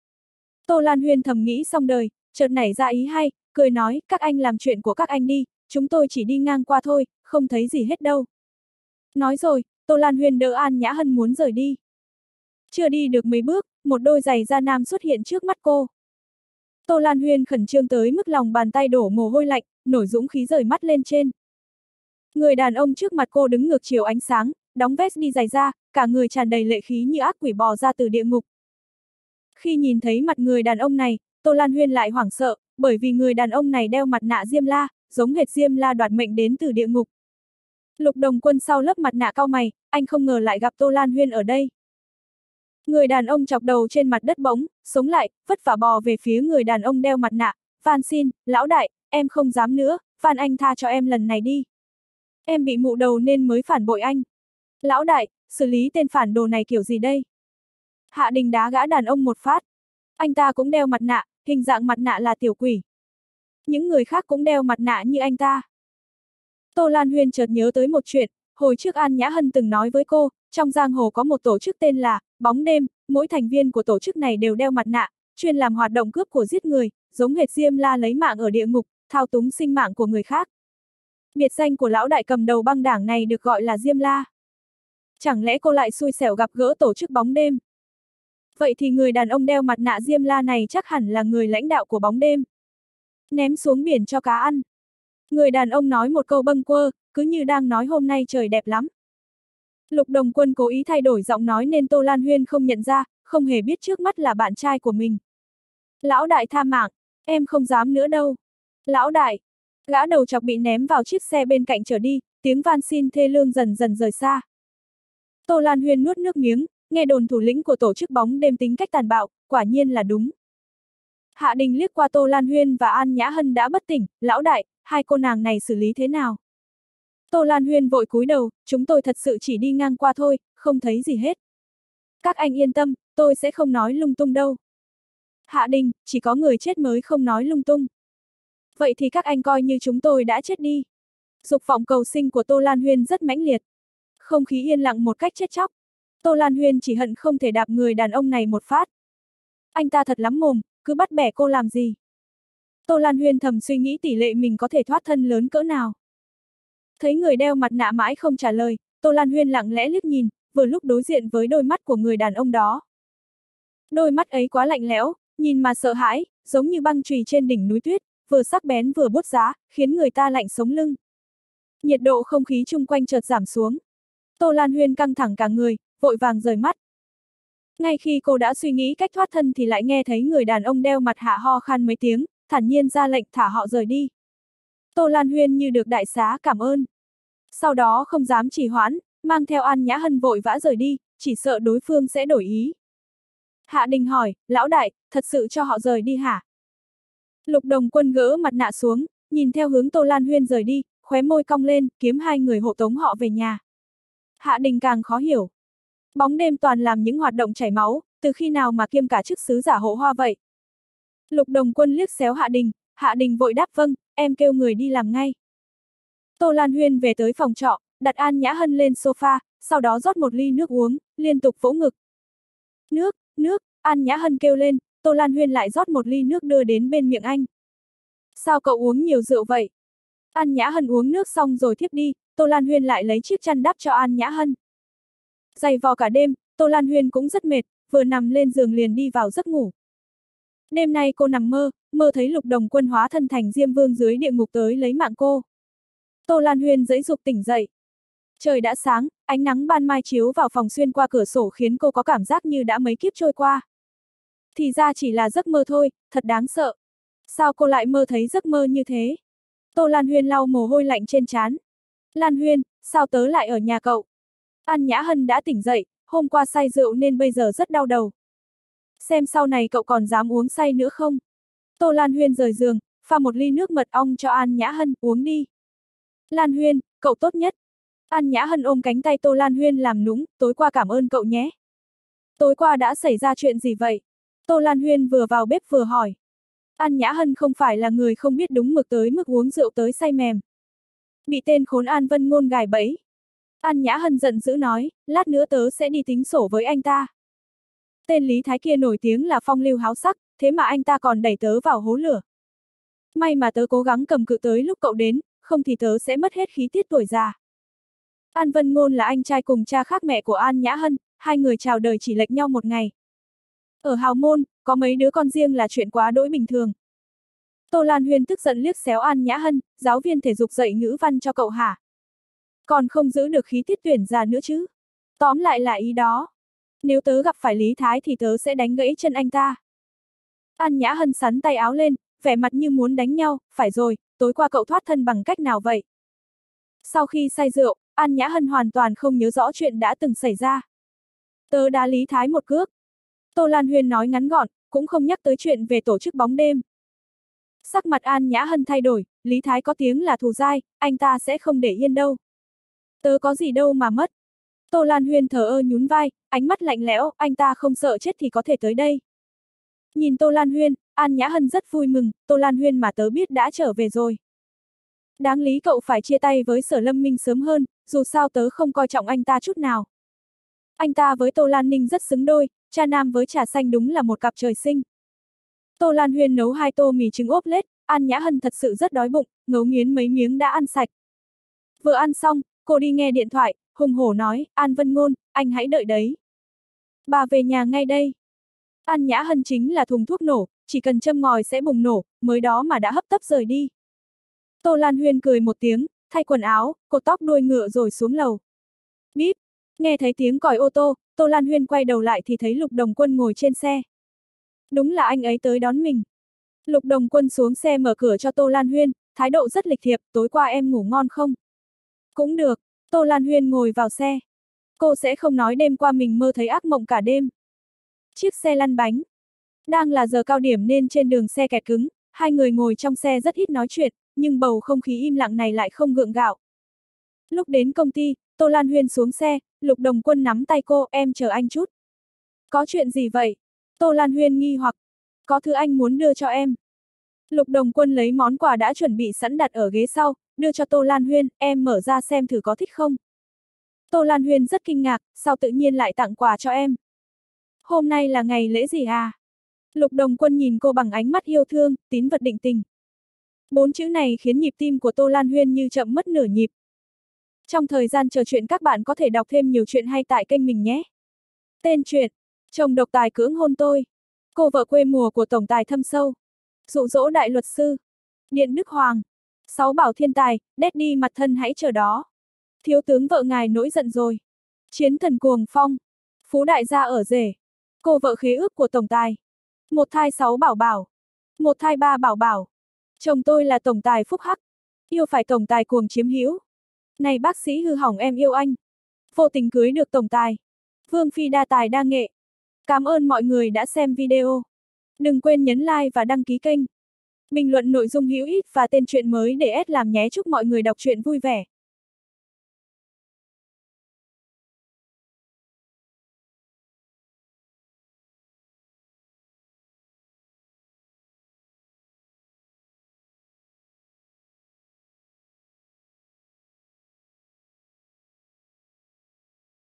Speaker 1: Tô Lan Huyên thầm nghĩ xong đời, chợt nảy ra ý hay, cười nói, các anh làm chuyện của các anh đi, chúng tôi chỉ đi ngang qua thôi, không thấy gì hết đâu. Nói rồi, Tô Lan Huyên đỡ An Nhã Hân muốn rời đi. Chưa đi được mấy bước, một đôi giày da nam xuất hiện trước mắt cô. Tô Lan Huyên khẩn trương tới mức lòng bàn tay đổ mồ hôi lạnh, nổi dũng khí rời mắt lên trên. Người đàn ông trước mặt cô đứng ngược chiều ánh sáng, đóng vest đi giày da, cả người tràn đầy lệ khí như ác quỷ bò ra từ địa ngục. Khi nhìn thấy mặt người đàn ông này, Tô Lan Huyên lại hoảng sợ, bởi vì người đàn ông này đeo mặt nạ Diêm La, giống hệt Diêm La đoạt mệnh đến từ địa ngục. Lục Đồng Quân sau lớp mặt nạ cau mày, anh không ngờ lại gặp Tô Lan Huyên ở đây. Người đàn ông chọc đầu trên mặt đất bỗng, sống lại, vất vả bò về phía người đàn ông đeo mặt nạ, van xin, lão đại, em không dám nữa, van anh tha cho em lần này đi. Em bị mụ đầu nên mới phản bội anh. Lão đại, xử lý tên phản đồ này kiểu gì đây? Hạ Đình đá gã đàn ông một phát. Anh ta cũng đeo mặt nạ, hình dạng mặt nạ là tiểu quỷ. Những người khác cũng đeo mặt nạ như anh ta. Tô Lan Huyên chợt nhớ tới một chuyện, hồi trước An Nhã Hân từng nói với cô, trong giang hồ có một tổ chức tên là Bóng Đêm, mỗi thành viên của tổ chức này đều đeo mặt nạ, chuyên làm hoạt động cướp của giết người, giống hệt Diêm La lấy mạng ở địa ngục, thao túng sinh mạng của người khác. Biệt danh của lão đại cầm đầu băng đảng này được gọi là Diêm La. Chẳng lẽ cô lại xui xẻo gặp gỡ tổ chức Bóng Đêm? Vậy thì người đàn ông đeo mặt nạ Diêm La này chắc hẳn là người lãnh đạo của Bóng Đêm. Ném xuống biển cho cá ăn. Người đàn ông nói một câu bâng quơ, cứ như đang nói hôm nay trời đẹp lắm. Lục Đồng Quân cố ý thay đổi giọng nói nên Tô Lan Huyên không nhận ra, không hề biết trước mắt là bạn trai của mình. Lão đại tha mạng, em không dám nữa đâu. Lão đại, gã đầu chọc bị ném vào chiếc xe bên cạnh trở đi, tiếng van xin thê lương dần dần rời xa. Tô Lan Huyên nuốt nước miếng, nghe đồn thủ lĩnh của tổ chức Bóng Đêm tính cách tàn bạo, quả nhiên là đúng. Hạ Đình liếc qua Tô Lan Huyên và An Nhã Hân đã bất tỉnh, lão đại, hai cô nàng này xử lý thế nào? Tô Lan Huyên vội cúi đầu, chúng tôi thật sự chỉ đi ngang qua thôi, không thấy gì hết. Các anh yên tâm, tôi sẽ không nói lung tung đâu. Hạ Đình, chỉ có người chết mới không nói lung tung. Vậy thì các anh coi như chúng tôi đã chết đi. Dục vọng cầu sinh của Tô Lan Huyên rất mãnh liệt. Không khí yên lặng một cách chết chóc. Tô Lan Huyên chỉ hận không thể đạp người đàn ông này một phát. Anh ta thật lắm mồm, cứ bắt bẻ cô làm gì. Tô Lan Huyên thầm suy nghĩ tỷ lệ mình có thể thoát thân lớn cỡ nào. Thấy người đeo mặt nạ mãi không trả lời, Tô Lan Huyên lặng lẽ liếc nhìn, vừa lúc đối diện với đôi mắt của người đàn ông đó. Đôi mắt ấy quá lạnh lẽo, nhìn mà sợ hãi, giống như băng chùy trên đỉnh núi tuyết, vừa sắc bén vừa buốt giá, khiến người ta lạnh sống lưng. Nhiệt độ không khí chung quanh chợt giảm xuống. Tô Lan Huyên căng thẳng cả người, vội vàng rời mắt. Ngay khi cô đã suy nghĩ cách thoát thân thì lại nghe thấy người đàn ông đeo mặt hạ ho khan mấy tiếng, thản nhiên ra lệnh thả họ rời đi. Tô Lan Huyên như được đại xá cảm ơn. Sau đó không dám trì hoãn, mang theo An Nhã Hân vội vã rời đi, chỉ sợ đối phương sẽ đổi ý. Hạ Đình hỏi, lão đại, thật sự cho họ rời đi hả? Lục Đồng Quân gỡ mặt nạ xuống, nhìn theo hướng Tô Lan Huyên rời đi, khóe môi cong lên, kiếm hai người hộ tống họ về nhà. Hạ Đình càng khó hiểu. Bóng đêm toàn làm những hoạt động chảy máu, từ khi nào mà kiêm cả chức sứ giả hộ hoa vậy? Lục Đồng Quân liếc xéo Hạ Đình, Hạ Đình vội đáp vâng, em kêu người đi làm ngay. Tô Lan Huyên về tới phòng trọ, đặt An Nhã Hân lên sofa, sau đó rót một ly nước uống, liên tục vỗ ngực. Nước, nước, An Nhã Hân kêu lên, Tô Lan Huyên lại rót một ly nước đưa đến bên miệng anh. Sao cậu uống nhiều rượu vậy? An Nhã Hân uống nước xong rồi thiếp đi, Tô Lan Huyên lại lấy chiếc chăn đắp cho An Nhã Hân. Dày vò cả đêm, Tô Lan Huyên cũng rất mệt, vừa nằm lên giường liền đi vào giấc ngủ. Đêm nay cô nằm mơ, mơ thấy Lục Đồng Quân hóa thân thành Diêm Vương dưới địa ngục tới lấy mạng cô. Tô Lan Huyên giãy giụa tỉnh dậy. Trời đã sáng, ánh nắng ban mai chiếu vào phòng xuyên qua cửa sổ khiến cô có cảm giác như đã mấy kiếp trôi qua. Thì ra chỉ là giấc mơ thôi, thật đáng sợ. Sao cô lại mơ thấy giấc mơ như thế? Tô Lan Huyên lau mồ hôi lạnh trên trán. Lan Huyên, sao tớ lại ở nhà cậu? An Nhã Hân đã tỉnh dậy, hôm qua say rượu nên bây giờ rất đau đầu. Xem sau này cậu còn dám uống say nữa không? Tô Lan Huyên rời giường, pha một ly nước mật ong cho An Nhã Hân, uống đi. Lan Huyên, cậu tốt nhất. An Nhã Hân ôm cánh tay Tô Lan Huyên làm nũng, tối qua cảm ơn cậu nhé. Tối qua đã xảy ra chuyện gì vậy? Tô Lan Huyên vừa vào bếp vừa hỏi. An Nhã Hân không phải là người không biết đúng mực tới mức uống rượu tới say mềm. Bị tên khốn An Vân Ngôn gài bẫy. An Nhã Hân giận dữ nói, lát nữa tớ sẽ đi tính sổ với anh ta. Tên Lý Thái kia nổi tiếng là phong lưu háo sắc, thế mà anh ta còn đẩy tớ vào hố lửa. May mà tớ cố gắng cầm cự tới lúc cậu đến, không thì tớ sẽ mất hết khí tiết tuổi già. An Vân Ngôn là anh trai cùng cha khác mẹ của An Nhã Hân, hai người chào đời chỉ lệch nhau một ngày. Ở hào môn, có mấy đứa con riêng là chuyện quá đỗi bình thường. Tô Lan Huyên tức giận liếc xéo An Nhã Hân, giáo viên thể dục dạy ngữ văn cho cậu hả? Còn không giữ được khí tiết tuyển già nữa chứ? Tóm lại là ý đó. Nếu tớ gặp phải Lý Thái thì tớ sẽ đánh gãy chân anh ta. An Nhã Hân sắn tay áo lên, vẻ mặt như muốn đánh nhau, phải rồi, tối qua cậu thoát thân bằng cách nào vậy? Sau khi say rượu, An Nhã Hân hoàn toàn không nhớ rõ chuyện đã từng xảy ra. Tớ đá Lý Thái một cước. Tô Lan Huyên nói ngắn gọn, cũng không nhắc tới chuyện về tổ chức bóng đêm. Sắc mặt An Nhã Hân thay đổi, Lý Thái có tiếng là thù dai, anh ta sẽ không để yên đâu. Tớ có gì đâu mà mất. Tô Lan Huyên thờ ơ nhún vai, ánh mắt lạnh lẽo, anh ta không sợ chết thì có thể tới đây. Nhìn Tô Lan Huyên, An Nhã Hân rất vui mừng, Tô Lan Huyên mà tớ biết đã trở về rồi. Đáng lý cậu phải chia tay với Sở Lâm Minh sớm hơn, dù sao tớ không coi trọng anh ta chút nào. Anh ta với Tô Lan Ninh rất xứng đôi, cha nam với trà xanh đúng là một cặp trời sinh. Tô Lan Huyên nấu hai tô mì trứng ốp lết, An Nhã Hân thật sự rất đói bụng, ngấu nghiến mấy miếng đã ăn sạch. Vừa ăn xong, cô đi nghe điện thoại, hùng hổ nói, An Vân Ngôn, anh hãy đợi đấy. Bà về nhà ngay đây. An Nhã Hân chính là thùng thuốc nổ, chỉ cần châm ngòi sẽ bùng nổ, mới đó mà đã hấp tấp rời đi. Tô Lan Huyên cười một tiếng, thay quần áo, cột tóc đuôi ngựa rồi xuống lầu. Bíp, nghe thấy tiếng còi ô tô, Tô Lan Huyên quay đầu lại thì thấy Lục Đồng Quân ngồi trên xe. Đúng là anh ấy tới đón mình. Lục Đồng Quân xuống xe mở cửa cho Tô Lan Huyên, thái độ rất lịch thiệp, tối qua em ngủ ngon không? Cũng được, Tô Lan Huyên ngồi vào xe. Cô sẽ không nói đêm qua mình mơ thấy ác mộng cả đêm. Chiếc xe lăn bánh. Đang là giờ cao điểm nên trên đường xe kẹt cứng, hai người ngồi trong xe rất ít nói chuyện, nhưng bầu không khí im lặng này lại không gượng gạo. Lúc đến công ty, Tô Lan Huyên xuống xe, Lục Đồng Quân nắm tay cô, em chờ anh chút. Có chuyện gì vậy? Tô Lan Huyên nghi hoặc. Có thứ anh muốn đưa cho em. Lục Đồng Quân lấy món quà đã chuẩn bị sẵn đặt ở ghế sau, đưa cho Tô Lan Huyên, em mở ra xem thử có thích không. Tô Lan Huyên rất kinh ngạc, sao tự nhiên lại tặng quà cho em? Hôm nay là ngày lễ gì à? Lục Đồng Quân nhìn cô bằng ánh mắt yêu thương, tín vật định tình. Bốn chữ này khiến nhịp tim của Tô Lan Huyên như chậm mất nửa nhịp. Trong thời gian chờ chuyện các bạn có thể đọc thêm nhiều chuyện hay tại kênh mình nhé. Tên truyện: Chồng độc tài cưỡng hôn tôi. Cô vợ quê mùa của tổng tài thâm sâu. Dụ dỗ đại luật sư. Điện Đức Hoàng. Sáu bảo thiên tài, Daddy mặt thân hãy chờ đó. Thiếu tướng vợ ngài nổi giận rồi. Chiến thần cuồng phong. Phú đại gia ở rể. Cô vợ khế ước của tổng tài. Một thai sáu bảo bảo. Một thai ba bảo bảo. Chồng tôi là tổng tài phúc hắc. Yêu phải tổng tài cuồng chiếm hữu. Này bác sĩ hư hỏng em yêu anh. Vô tình cưới được tổng tài. Vương phi đa tài đa nghệ. Cảm ơn mọi người đã xem video. Đừng quên nhấn like và đăng ký kênh. Bình luận nội dung hữu ích và tên truyện mới để S làm nhé. Chúc mọi người đọc truyện vui vẻ.